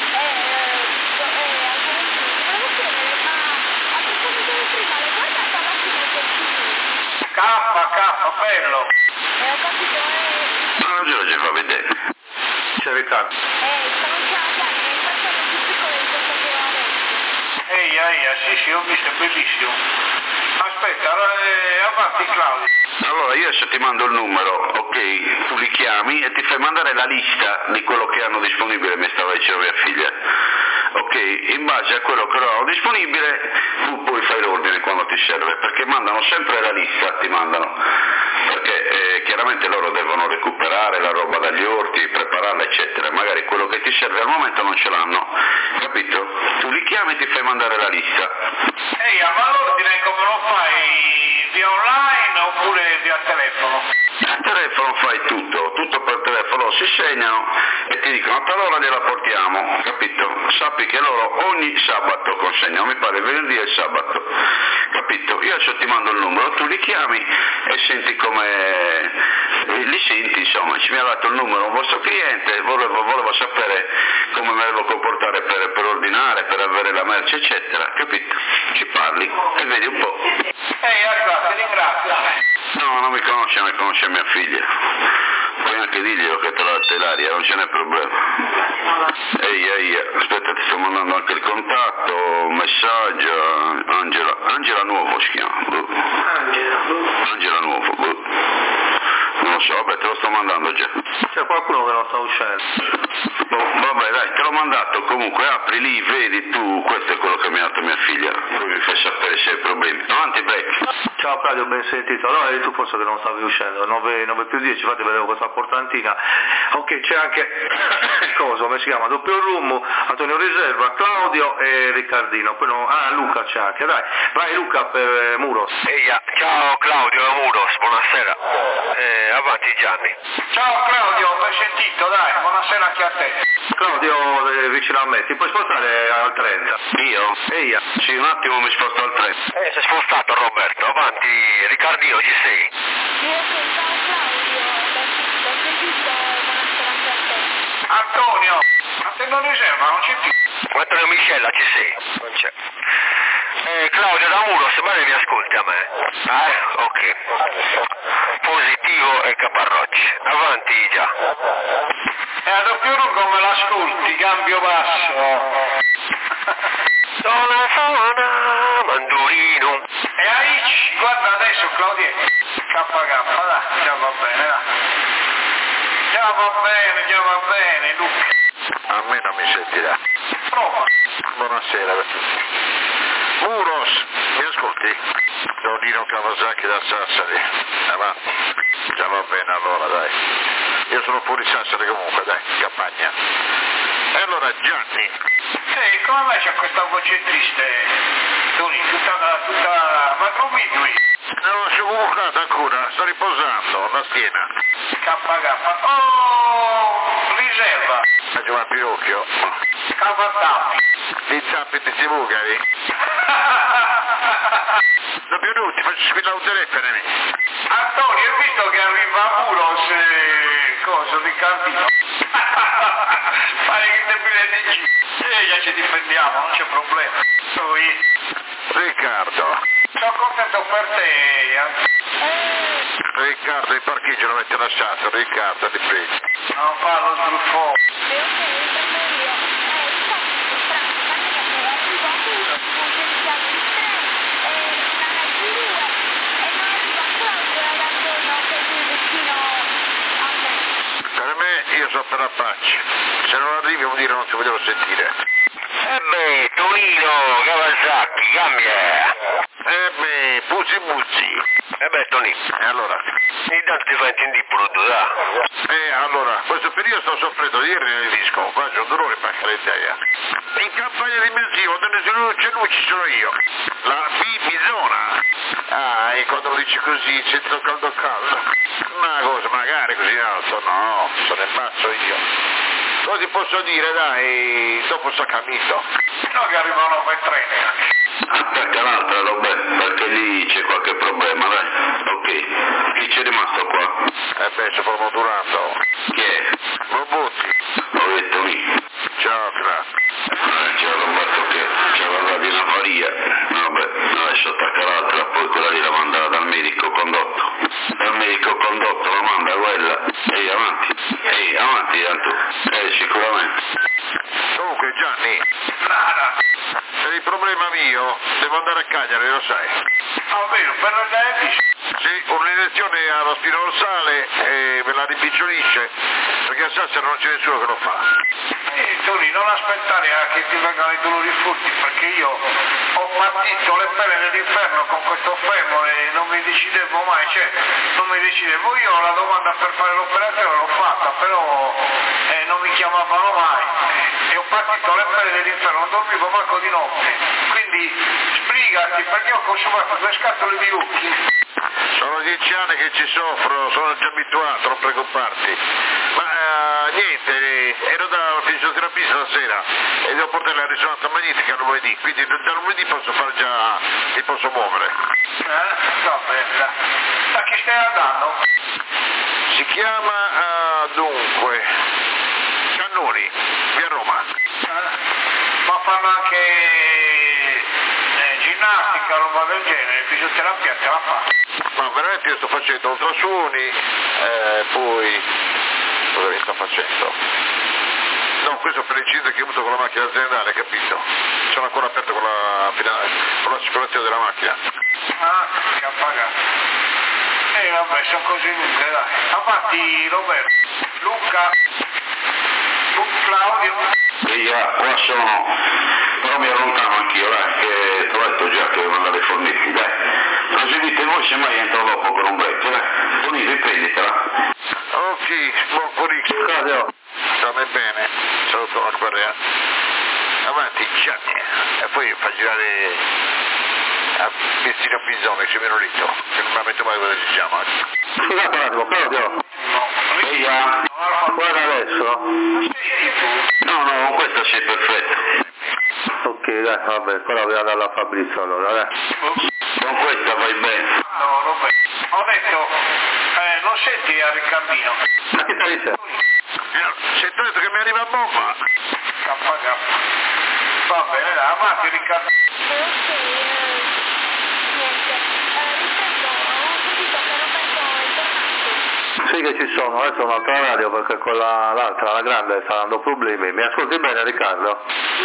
K, bello. Ho capito, Ma non ce la fa vedere. C'è Riccardo. stavo chiamando, facciamo più piccolo di questo che ho adesso. Sì, ho visto, è bellissimo. Aspetta, avanti Claudio. Allora io adesso ti mando il numero, ok? Tu li chiami e ti fai mandare la lista di quello che hanno disponibile, mi stava dicendo mia figlia. Ok, in base a quello che loro hanno disponibile tu poi fai l'ordine quando ti serve, perché mandano sempre la lista, ti mandano, perché chiaramente loro devono recuperare la roba dagli orti, prepararla eccetera, magari quello che ti serve al momento non ce l'hanno, capito? Tu li chiami e ti fai mandare la lista. Ma l'ordine come lo fai? Via online oppure via telefono? A telefono fai tutto per telefono. telefono si segnano e ti dicono a tal ora gliela portiamo, capito? Sappi che loro ogni sabato consegnano, mi pare venerdì e sabato, capito? Io adesso ti mando il numero, tu li chiami e senti come li senti, insomma, ci mi ha dato il numero un vostro cliente, voleva sapere come me devo comportare per ordinare, per avere la merce, eccetera, capito? Ci parli e vedi un po'. Ti ringrazio. No, non mi conosce mia figlia. Puoi anche dirglielo che te la l'aria, non ce n'è problema. Ehi, aspetta, ti sto mandando anche il contatto, un messaggio, Angela Nuovo si chiama. Angela Nuovo. Non lo so, vabbè, te lo sto mandando già. C'è qualcuno che non sta uscendo. Vabbè, dai, te l'ho mandato, comunque apri lì, vedi tu, questo è quello che mi ha dato mia figlia, poi mi fai sapere se hai problemi. Avanti, Beck. Ciao Claudio, ben sentito. Allora eri tu forse che non stavi uscendo, 9 più 10, infatti vedevo questa portantina. Ok, c'è anche come si chiama? Doppio Room, Antonio Riserva, Claudio e Riccardino. Poi Luca c'è anche, dai. Vai Luca per Muros. Eia, ciao Claudio da Muros, buonasera. Avanti Gianni. Ciao Claudio, ben sentito, dai, buonasera anche a te. Claudio vicino a me, ti puoi spostare al 30? Io? Eia. Sì, un attimo mi sposto al 30. Si è spostato Roberto, avanti Riccardino, ci sei? Ciao Claudio, l'ho sentito, buonasera anche a te. Antonio, a te non riserva, non c'è più. Antonio Miscella, ci sei? Non c'è. Claudio da Muros, ma mi ascolti a me? Ok. Positivo e Caparrocci. Avanti già. E a doppio Room come l'ascolti, cambio basso. Sono mandolino. E Aici, guarda adesso Claudio, KK, dai, già va bene, dai. Già va bene, Luca. A me non mi sentirà. Prova. Buonasera a tutti. Muros, mi ascolti? Tonino Kawasaki da Sassari. Avanti. Già va bene allora, dai. Io sono fuori Sassari comunque, dai, campagna. E allora Gianni. Sì, come mai c'è questa voce triste? Tony, tutta... ma non mi qui. Non sono convocato ancora, sto riposando, la schiena. KK. Oh, riserva. Faccio Pinocchio. Cavatappi. Di zappi di Sivugari. Non più tutti, faccio squillare un telefono. Antonio, hai visto che arriva a Muros, coso di Cardino? Pare che te biglietti già ci difendiamo, non c'è problema. Noi... Riccardo. Sono contento per te, Riccardo, il parcheggio lo avete lasciato, Riccardo, ti prego. non parlo sbruffone. Per me, io so per la faccia. Se non arrivi vuol dire non ti voglio sentire. Tonino Kawasaki, cambia. Buzzi. Tony. E allora? Intanto ti fai intendere brutto, dai. Allora, questo periodo sto soffrendo, ieri nel disco, faccio un dolore per fare idea. In campagna di benzina, dove c'è lui ci sono io. La Bizona. E quando lo dici così, sento caldo. Ma cosa, magari così alto? No, sono in basso io. Cosa ti posso dire, dai, dopo sto capito. No, che arrivano per treni. Aspetta l'altra, Roberto, perché lì c'è qualche problema, dai. Ok, chi c'è rimasto qua? Sto proprio durando. Chi è? Robotti. L'ho detto lì. Ciao, ciao Roberto, che c'era la di una faria. Vabbè, adesso attacca l'altra, poi quella lì la manda dal medico condotto. Dal medico condotto la manda quella. Avanti, Anto. Sicuramente. Comunque, Gianni. Nada. Per il problema mio, devo andare a Cagliari, lo sai. Ah, vero, per la diabetes? Sì, un'iniezione alla spina dorsale e me la rimpicciolisce, perché a Sassari non c'è nessuno che lo fa. Tony, non aspettare che ti vengano i dolori forti, perché io ho partito le pelle dell'inferno con questo femore e non mi decidevo mai, io la domanda per fare l'operazione l'ho fatta, però non mi chiamavano mai e ho partito le pelle dell'inferno, non dormivo manco di notte, quindi sbrigati perché ho consumato 2 scatole di occhi. Sono 10 anni che ci soffro, sono già abituato, non preoccuparti. Ma niente, ero da fisioterapista stasera e devo portare la risonanza magnetica lunedì, quindi da lunedì posso fare già, mi posso muovere. Va bene. Da chi stai andando? Si chiama, dunque, Cannoni, via Roma. Ma fanno anche ginnastica, roba del genere, fisioterapia te la fa? Ma veramente io sto facendo ultrasuoni, poi cosa mi sto facendo? No, questo per l'incidente che ho avuto con la macchina aziendale, capito? Sono ancora aperto con l'assicurazione della macchina. Ah, che ha pagato. Vabbè, sono così lunghe, dai. Avanti Roberto, Luca, Claudio. Qua sono, però mi allontano anch'io, dai, che ti ho detto già che devo andare ai fornici, dai. Proseguite voi, semmai entro dopo per un break, dai. Forniti, prenditela. Ok, buon fornito. Claudio. Stammi bene, saluto la Correa. Avanti, Gianni. E poi fa girare a Messina Pinzone, c'è meno litto, che non mi metto mai cosa si chiama. Scusate un attimo, Claudio. Guarda adesso. No, questa sei perfetta. Ok, dai, vabbè, poi la vedo dalla Fabrizio allora, dai. Con questa vai bene. No, Roberto. Ho detto, non senti a Riccardino. Ma che stai dicendo? Sento detto che mi arriva a bomba. Va bene, dai, avanti Riccardo. Sì che ci sono, adesso ho un'altra radio perché quella l'altra, la grande, sta dando problemi. Mi ascolti bene Riccardo?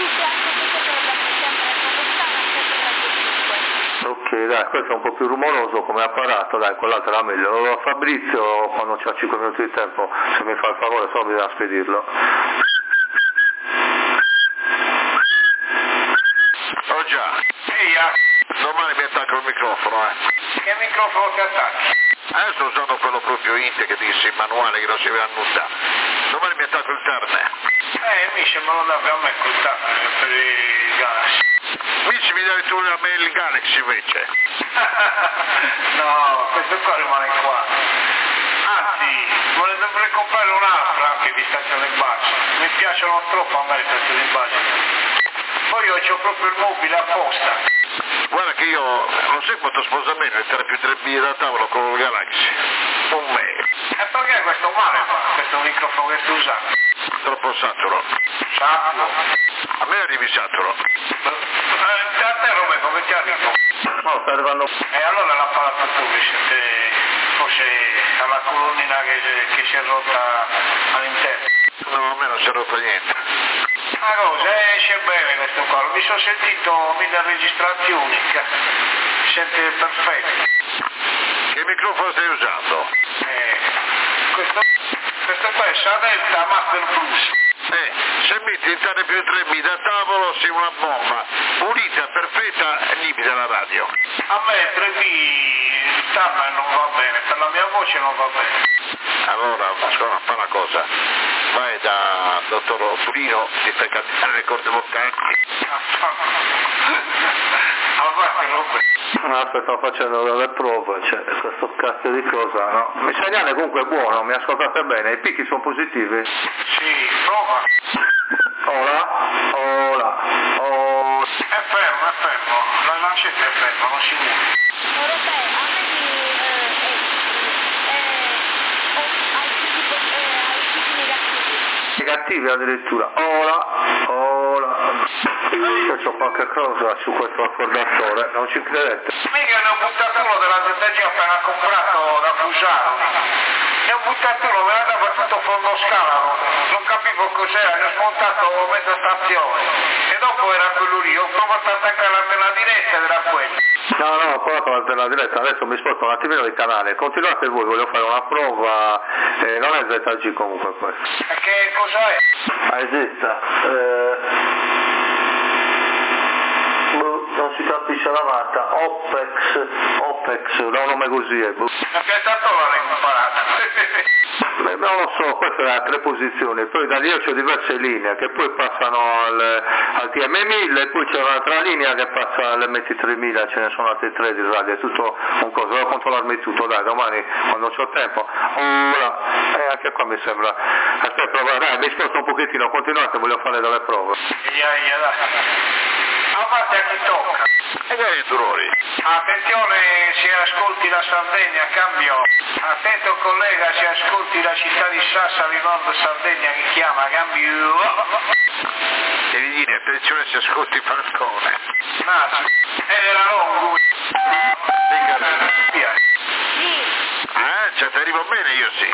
Ok, dai, questo è un po' più rumoroso come apparato, dai, quell'altro era meglio. Fabrizio, quando c'ha 5 minuti di tempo, se mi fa il favore, solo bisogna spedirlo. Oh già. Domani mi attacco il microfono, Che microfono ti attacchi? Sto usando quello proprio Inte che disse il manuale che non si vede nulla. Domani mi attacco il Turner. Mici me lo davi a me col Turner per il Galaxy. Mici mi davi tu a me il Galaxy invece. No, questo qua rimane qua. Anzi, dovrei comprare un'altra anche di stazione base. Mi piacciono troppo a me le stazioni base. Poi io c'ho proprio il mobile apposta. Guarda che io non so quanto sposa bene mettere più 3 biglie da tavolo con il Galaxy. Un me. E perché questo male fa? Questo microfono che sto usando? Troppo saturo. Saturo? A me arrivi saturo. A te Roberto, che ti arrivo? No, sta arrivando. E allora l'ha parlato tu che siete forse alla colonnina che si è rotta all'interno. No, a me non si è rotto niente. Ma cosa? Esce bene questo qua, mi sono sentito 1000 registrazioni, mi sente perfetto. Che microfono stai usando? Questo qua è Sadelta Master Plus. Se metti entrare più 3 da tavolo sei una bomba, pulita, perfetta e limita la radio. A me 3B Turner non va bene, per la mia voce non va bene. Allora, fa una cosa, vai da dottor Pulino, ti fai cantare le corde vocali. Aspetta, sto facendo delle prove, cioè questo cazzo di cosa, no? Il segnale comunque è buono, mi ascoltate bene, i picchi sono positivi? Sì, prova. Ora. È fermo, la lancetta è ferma, non si muove. Negativi addirittura, ora. Io c'ho qualche cosa su questo accordatore, non ci credete? Mica ne ho buttato uno della ZG appena comprato da Fusaro. Ne ho buttato uno, me l'ha dato tutto fondo scala, non capivo cos'era, ne ho smontato mezza stazione. E dopo era quello lì, ho provato a attaccare l'antenna diretta ed era quello. No, ho provato l'antenna diretta, adesso mi sposto un attimino di canale, continuate voi, voglio fare una prova, non è ZG comunque questo. E che cosa è? Esista, non si capisce la marca, Opex, no, un nome così è. La piattaforma l'hai imparata. Non lo so, queste sono 3 posizioni, poi da lì c'ho diverse linee che poi passano al TM1000 e poi c'è un'altra linea che passa all'MT3000, ce ne sono altre 3 di radio, è tutto un coso, devo controllarmi tutto, dai, domani quando c'ho tempo. Ora, anche qua mi sembra. Aspetta, prova, dai, mi sposto un pochettino, continuate, voglio fare delle prove. Dai. A parte a chi tocca. E che è Turori? Attenzione, si ascolti la Sardegna, cambio. Attento collega, si ascolti la città di Sassari, Nord Sardegna, che chiama, cambio. Devi dire, attenzione, si ascolti Falcone. Nazi, era longo. Via. Cioè, ti arrivo bene io sì.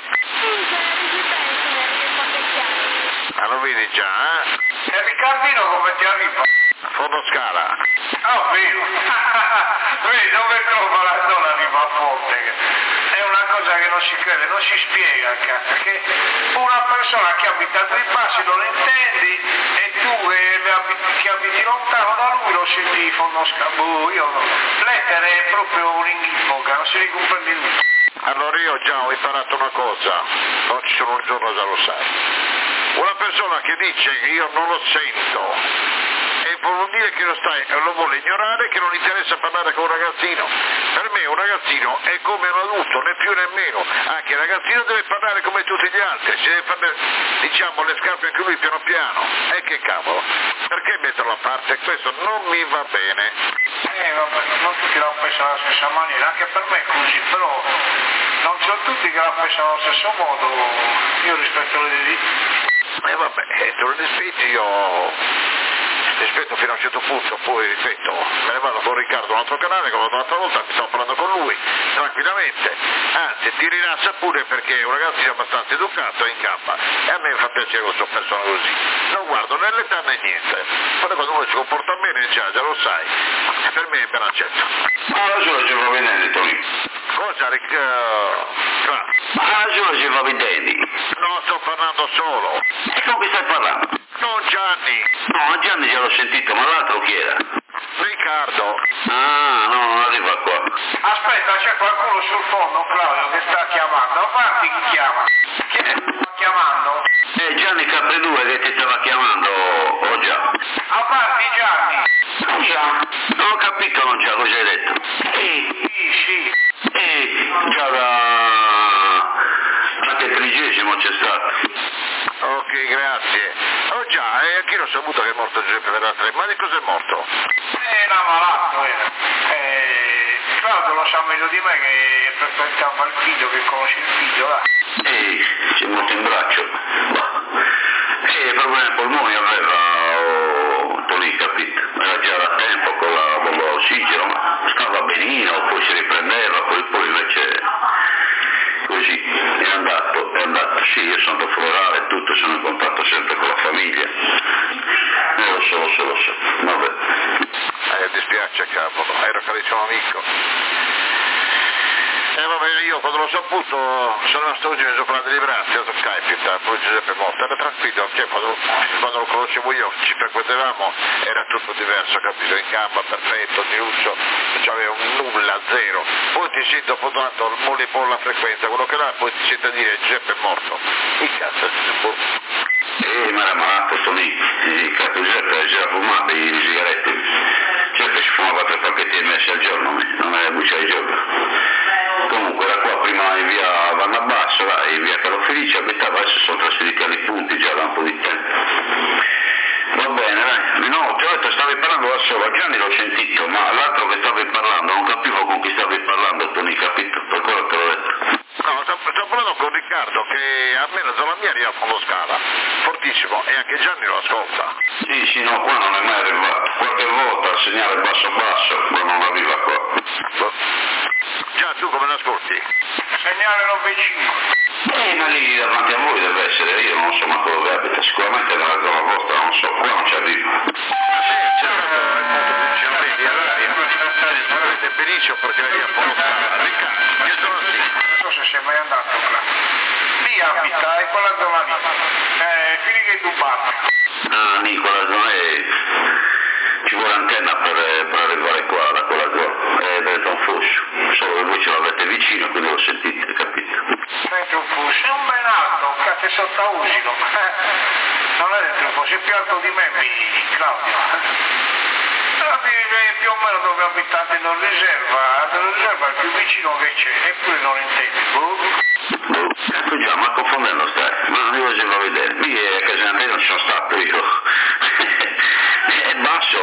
Ma lo vedi già, E Riccardino come ti arriva? Fondo scala. Oh, vedi, vedi dove trova la zona arriva a Fonte? È una cosa che non si crede, non si spiega, cazzo, perché una persona che abita a due passi non intendi e tu che abiti lontano da lui lo senti fondo scala. Io no. Lettere è proprio un inghippo, non si ricomprende nulla. Allora io già ho imparato una cosa, non ci sono un giorno già lo sai. Una persona che dice che io non lo sento e vuol dire che lo vuole ignorare, che non interessa parlare con un ragazzino. Per me un ragazzino è come un adulto, né più né meno. Anche il ragazzino deve parlare come tutti gli altri, si deve fare, diciamo, le scarpe anche lui piano piano. E che cavolo, perché metterlo a parte? Questo non mi va bene. Vabbè, non tutti la pensano alla stessa maniera, anche per me è così, però non sono tutti che la pensano allo stesso modo, io rispetto le diritti. Vabbè, te lo rispetti, io rispetto fino a un certo punto, poi ripeto, me ne vado con Riccardo un altro canale, come l'altra volta, mi stavo parlando con lui, tranquillamente, anzi ti rilassa pure perché è un ragazzino abbastanza educato e in gamba, e a me fa piacere quando sono persone così, non guardo né l'età né niente, poi quando uno si comporta bene già lo sai, e per me è ben accetto. Ma ragione ci va vedendo, Tony. Cosa Ma ragione ci va vedendo. No, sto parlando solo. E con chi stai parlando? Non Gianni. No, Gianni già l'ho sentito, ma l'altro chi era? Riccardo. Ah, no, non arriva qua. Aspetta, c'è qualcuno sul fondo, Claudio, che sta chiamando. A parte chi chiama? Chi sta chiamando? Gianni Capre2 che ti stava chiamando, oh già. A parte Gianni. Non già. Non ho capito, non già, cosa hai detto? Sì. Già anche il 30° c'è stato. Ok, grazie. Oh già, e anch'io ho saputo che è morto Giuseppe Verlatore, ma di cosa è morto? Era malato, era. Claudio lo sa meglio di me che frequentava il figlio, che conosce il figlio, là. C'è morto in braccio. Problemi ai polmoni aveva, Tony, capito? Era già da tempo con la bomba d'ossigeno, ma stava benino, poi si riprendeva, poi invece così è andato. Sì, io sono andato florale e tutto, sono in contatto sempre con la famiglia. Lo so. Vabbè. Dispiace, cavolo, era carissimo amico. Vabbè, io quando l'ho saputo sono rimasto oggi nel giocare dei bracci, ho detto caspita, poi Giuseppe è morto, era tranquillo, che quando lo conoscevo io, ci frequentavamo, era tutto diverso, capito, in gamba, perfetto, Tiruccio, non c'aveva nulla, zero, poi ti sento dopo tanto, molli un po' la frequenza, quello che là, poi ti sento dire Giuseppe è morto, che cazzo, ma era malato, Tony, il capo Giuseppe si era fumato i sigaretti, Giuseppe si fumava 3 pacchetti di messi al giorno, non era buccia di gioco. Comunque era qua prima in via Vanna Basso, in via Carlo Felice, abitava, adesso sono trasferiti alle Punti già da un po' di tempo. Va bene, dai. No, ti ho detto stavi parlando da solo, Gianni l'ho sentito, ma l'altro che stavi parlando, non capivo con chi stavi parlando, Tony, capito? Per quello te l'ho detto. No, sto parlando con Riccardo che a me la zona mia arriva a fondo scala, fortissimo, e anche Gianni lo ascolta. Sì, no, qua non è mai arrivato. Qualche volta il segnale basso, ma non arriva qua. Già, tu come l'ascolti? Segnale 95. Ma lì davanti a voi deve essere, io non so manco dove abita, sicuramente nella zona vostra, non so, qua non ci arriva. Certo, è molto più vicino, vedi, allora sapete benissimo perché lei a fondo scala, Riccardo, io sono sì. Non so se sei mai andato, Claudio. Lì abita, è quella zona lì. Fini che tu parli. Lì quella zona ci vuole antenna per arrivare qua da quella zona, è dentro un foscio, solo che voi ce l'avete vicino, quindi lo sentite, capito? Dentro un foscio, è un ben alto, cazzo è sottausino, non è dentro un foscio, è più alto di me, Claudio. Però vive più o meno dove abitate, non riserva è il più vicino che c'è, eppure non intendi, Ecco già, ma confondendo stai, ma non devo si fa vedere, mica a Casante non ci sono stato io. È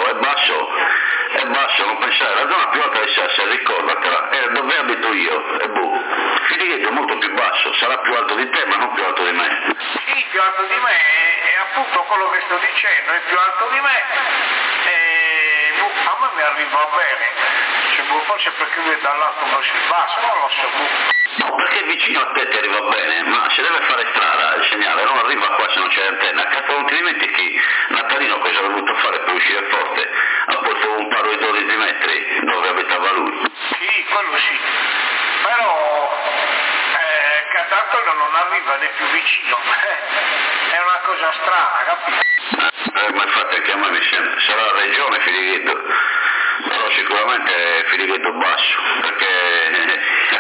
basso, non pensare, la zona più alta di Sassia, ricordatela, è dove abito io, è Filighetto è molto più basso, sarà più alto di te ma non più alto di me. Sì, più alto di me, è appunto quello che sto dicendo, è più alto di me, e a me mi arriva bene. Forse perché lui è dall'alto verso il basso, non lo so. No, perché vicino a te ti arriva bene, ma se deve fare strada il segnale non arriva qua se non c'è antenna. Cazzo, non ti dimentichi Natalino cosa ha dovuto fare per uscire forte? Ha posto un paro di 12 metri dove abitava lui. Sì, quello sì, però tanto non arriva né più vicino, è una cosa strana, capito? Ma infatti anche a me mi sembra, sarà la regione Filighetto. Però sicuramente Filighetto basso, perché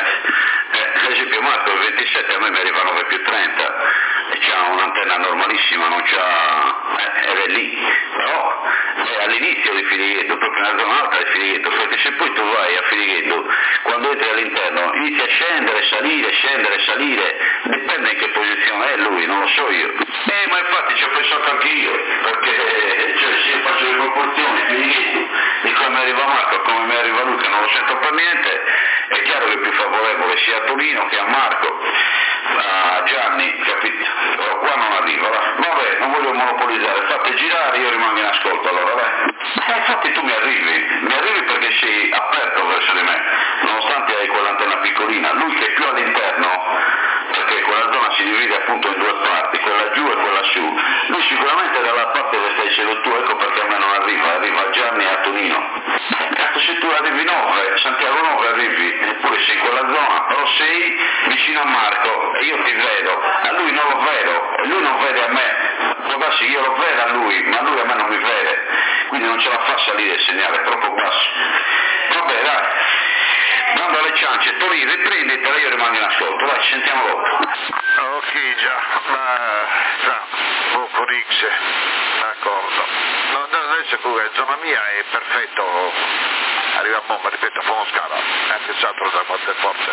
ad esempio Marco il 27 a me mi arriva 9 più 30 e c'ha un'antenna normalissima, non c'ha, ed è lì, però è all'inizio di Filighetto, proprio nella zona alta di Filighetto, perché se poi tu vai a Filighetto, quando entri all'interno inizi a scendere, salire, dipende in che posizione è lui, non lo so io. Ma infatti ci ho pensato anche io, perché se faccio le proporzioni Filighetto di come arriva Marco e come mi arriva lui che non lo sento per niente, è chiaro che è più favorevole sia a Tonino che a Marco, a Gianni, capito? Però qua non arriva, va. Vabbè, non voglio monopolizzare, fate girare, io rimango in ascolto allora, vai. Infatti tu mi arrivi perché sei aperto verso di me, nonostante hai quell'antenna piccolina, lui che è più all'interno, perché quella zona si divide appunto in due parti, quella giù e quella su, lui sicuramente è dalla parte dove stai dicendo tu, ecco perché a me non arriva a Gianni e a Tonino. Cazzo, se tu arrivi 9, Santiago 9 arrivi, eppure sei in quella zona, però sei vicino a Marco e io ti vedo, a lui non lo vedo, e lui non vede a me, può darsi io lo vedo a lui, ma lui a me non mi vede, quindi non ce la fa salire il segnale, è troppo basso. Vabbè, dai, mando alle ciance, Tonino, riprenditela, io rimango in ascolto, dai, ci sentiamo dopo. Ok, già, ma con X, d'accordo. No, adesso comunque, zona mia è perfetto, arriva a bomba, ripeto, a fondo scala, anche Satro da quanto è forte.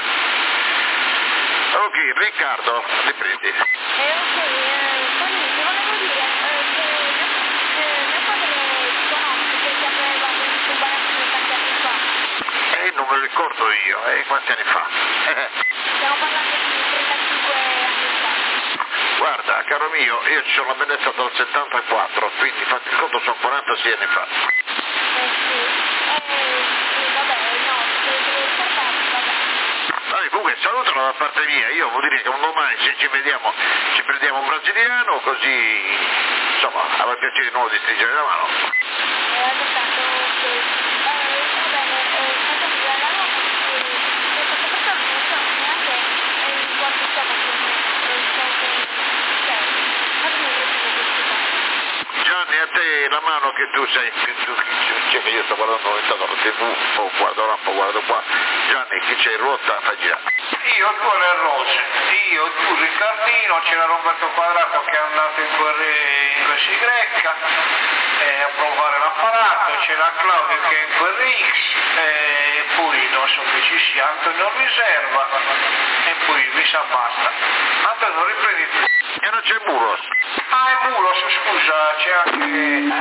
Ok, Riccardo, riprendi. Ok, poi ti volevo dire che mio padre conosce che ti aveva un baratto tanti anni fa. Non me lo ricordo io, quanti anni fa? Stiamo parlando di 35 anni fa. Guarda, caro mio, io ci sono la bellezza dal 74, quindi fatti il conto, sono 46 anni fa. Sì, vabbè, no, se devo ricordarmi, vabbè. Dai, comunque salutalo da parte mia, io vuol dire che un domani se ci vediamo ci prendiamo un brasiliano, così insomma avrà piacere di nuovo di stringere la mano. Altrettanto, va bene, facciamo la mano, questa persona non so neanche in quanto siamo Gianni, a te la mano che tu sei, che io sto guardando la TV, guardo qua, Gianni, chi c'è in rotta, fa girare. Io, tu le rose, io, tu Riccardino, c'era Roberto Quadrato che è andato in questi Greca a provare l'apparato, c'era Claudio che è in QRX, e poi non so che ci sia, Antonio riserva, e poi mi sa basta. Antonio, riprendi tu. E non c'è Muros. Ah, è Muros, scusa, c'è anche...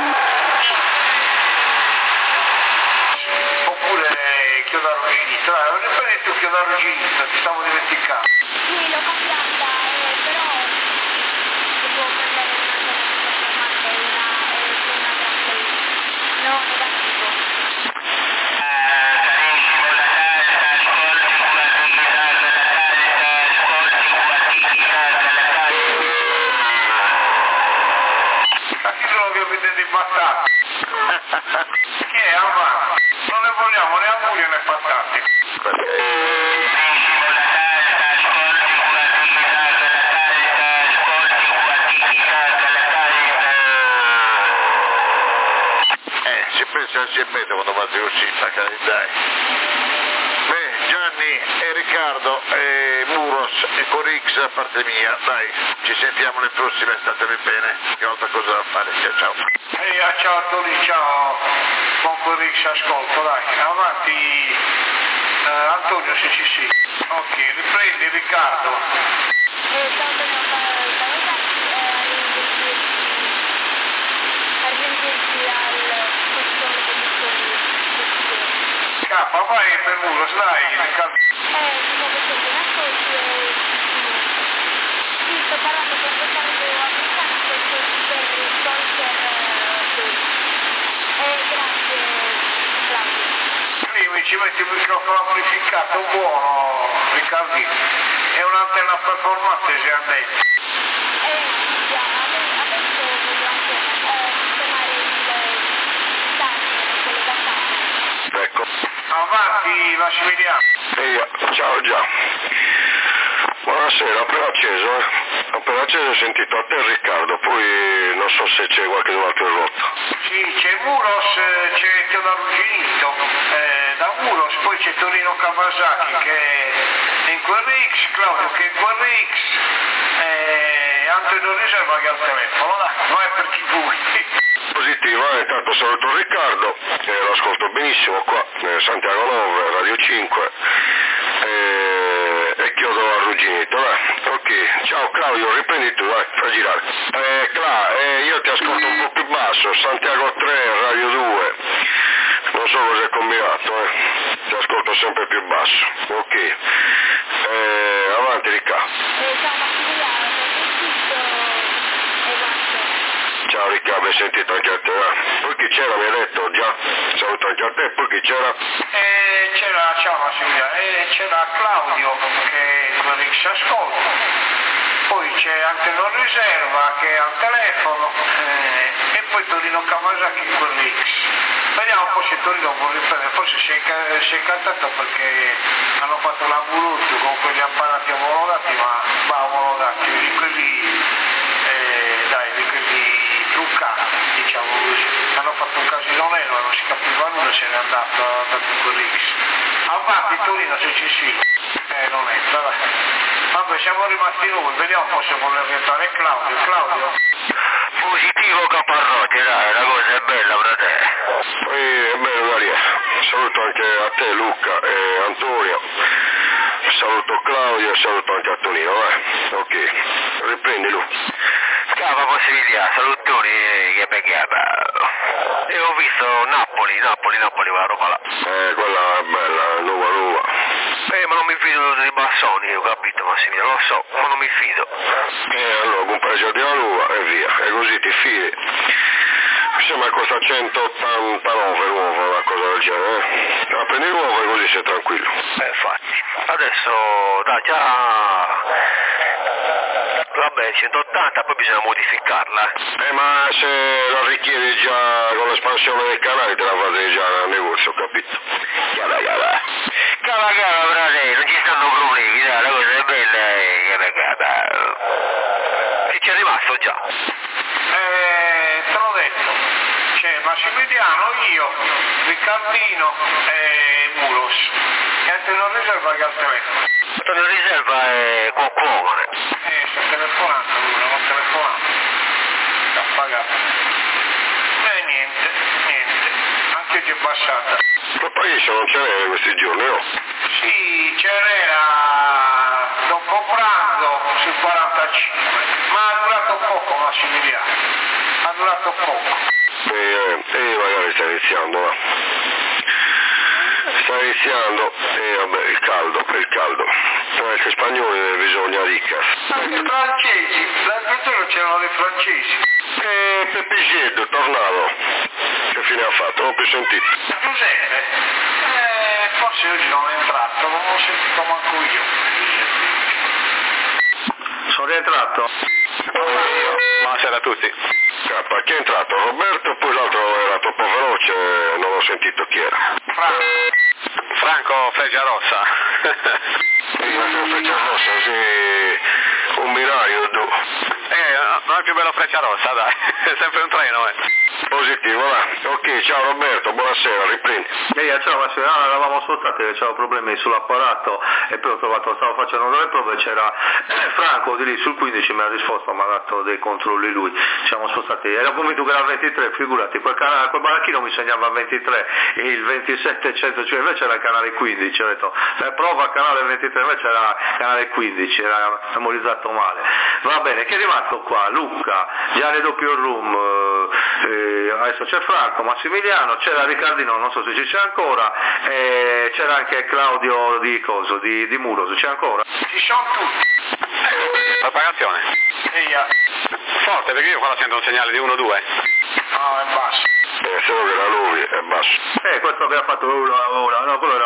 Oppure Chiodarugito, riprendi tu Chiodarugito, ti stavo dimenticando. Sì, l'ho cambiata, però devo prendere una grande, no, negativo. Patate. Che ama? Non ne vogliamo né auguri né patate. Si pensa al CMS quando fate uscita, dai. Beh, Gianni e Riccardo e Muros e con X a parte mia, dai, ci sentiamo le prossime, statemi bene, che ho altra cosa da fare, ciao. Ciao a tutti, ciao, con X ascolto, dai, avanti Antonio, sì. Ok, riprendi Riccardo. Stavo per arrendersi al questione condizioni del K, vai per Muros, dai, Riccardo. stiamo facendo una cosa sì, sto parlando con questo americano per Stalker 12. Grazie Claudio. Lì ci metti il microfono amplificato buono, Riccardino. È un'antenna performante se ha detto. Adesso voglio anche sistemare il timer, quello da fare. Ecco. Avanti Massimiliano. Ciao già. Buonasera, appena acceso ho sentito a te Riccardo, poi non so se c'è qualche altro in rotta. Sì, c'è Muros, c'è Teodoro Arrugginito, da Muros, poi c'è Torino Kawasaki che è in QRX, Claudio che è in QRX, Antonio Riserva che ha il telefono, dai, vai per chi vuoi. Positivo, intanto saluto Riccardo, lo ascolto benissimo qua, Santiago 9, Radio 5, e chiodo Arrugginito, ok, ciao Claudio, riprendi tu, vai, fa girare. Io ti ascolto un po' più basso, Santiago 3, Radio 2, non so cosa è combinato, ti ascolto sempre più basso, ok, avanti Riccardo. Ciao Massimiliano, Ciao Riccardo, hai sentito anche a te, Poi chi c'era, mi hai detto già, saluto anche a te, poi chi c'era? C'era, ciao Massimiliano, c'era Claudio che è QRX ascolta, poi c'è anche non riserva che è al telefono, e poi Torino Kawasaki QRX. Vediamo un po' se Torino vuole riprendere, forse si è cantato perché hanno fatto l'amburuzzo con quegli apparati omologati, ma omologati, di quelli truccati, diciamo così. Hanno fatto un casino nero, non si capiva nulla, se n'è andato da QRX. Avanti Torino se ci si, non entra, dai. Vabbè, siamo rimasti noi, vediamo un po' se vuole rientrare Claudio. Positivo Caparrotti, dai, la cosa è bella per te. Poi è bello Daria, saluto anche a te Luca e Antonio, saluto Claudio e saluto anche Antonino, ok, riprendi Lu. Cava Massimiliano, salutoni che e ho visto Napoli, quella roba là. Quella è bella, nuova. Ma non mi fido dei bassoni, ho capito Massimiliano, lo so, ma non mi fido. Allora compri già di nuova e via, e così ti fidi. Mi sembra che costa 189 nuova, una cosa del genere, La prendi nuova e così sei tranquillo. Infatti, adesso dai già... Vabbè, 180, poi bisogna modificarla. Ma se la richiedi già con l'espansione del canale te la fate già nel negozio, capito? Cava, frate, non ci stanno problemi, dai, la cosa è bella, E c'è rimasto già. Te l'ho detto, c'è Massimiliano, io, Riccardino e Muros. E Antonio Riserva che ha il telefono. Antonio Riserva è Cuocone. Sto telefonando lui, non ho telefonato. Sta pagato. E niente. Anche oggi è passata. Ma poi non ce n'è questi giorni, no? Sì, c'era dopo pranzo sul 45, ma ha durato poco Massimiliano, ha durato poco. Magari sta iniziando, va. Sta iniziando, vabbè, il caldo. Anche spagnoli bisogna ricca. Anche francesi, l'altro giorno c'erano dei francesi. Pepigeddo, tornato. Che fine ha fatto? Non ho più sentito. Giuseppe, forse oggi non è entrato, non l'ho sentito manco io. Sono rientrato? Buonasera a tutti. Chi è entrato? Roberto, poi l'altro era troppo veloce, non ho sentito chi era. Franco Frecciarossa. Frecciarossa, sì, un binario tu. Non è più bello Frecciarossa, dai, è sempre un treno, Positivo, va. Ok, ciao Roberto, buonasera, riprendi. Ciao Massimo, eravamo spostati, c'erano problemi sull'apparato e poi ho trovato, stavo facendo delle prove, c'era Franco di lì sul 15, mi ha risposto, mi ha dato dei controlli lui, siamo spostati, ero convinto che era 23, figurati, quel baracchino mi segnava 23 e il 27 100, invece era il canale 15, ho detto, prova canale 23, invece era canale 15, era memorizzato male. Va bene, che è rimasto qua? Luca, Gianni Doppio Room, adesso c'è Franco, Massimiliano, c'era Riccardino, non so se ci c'è ancora, c'era anche Claudio di Muros, c'è ancora? Ci sono tutti. Propagazione. Forte, perché io qua sento un segnale di 1-2. No, è basso. Solo che la lui è basso. Questo abbiamo fatto una, no, quello era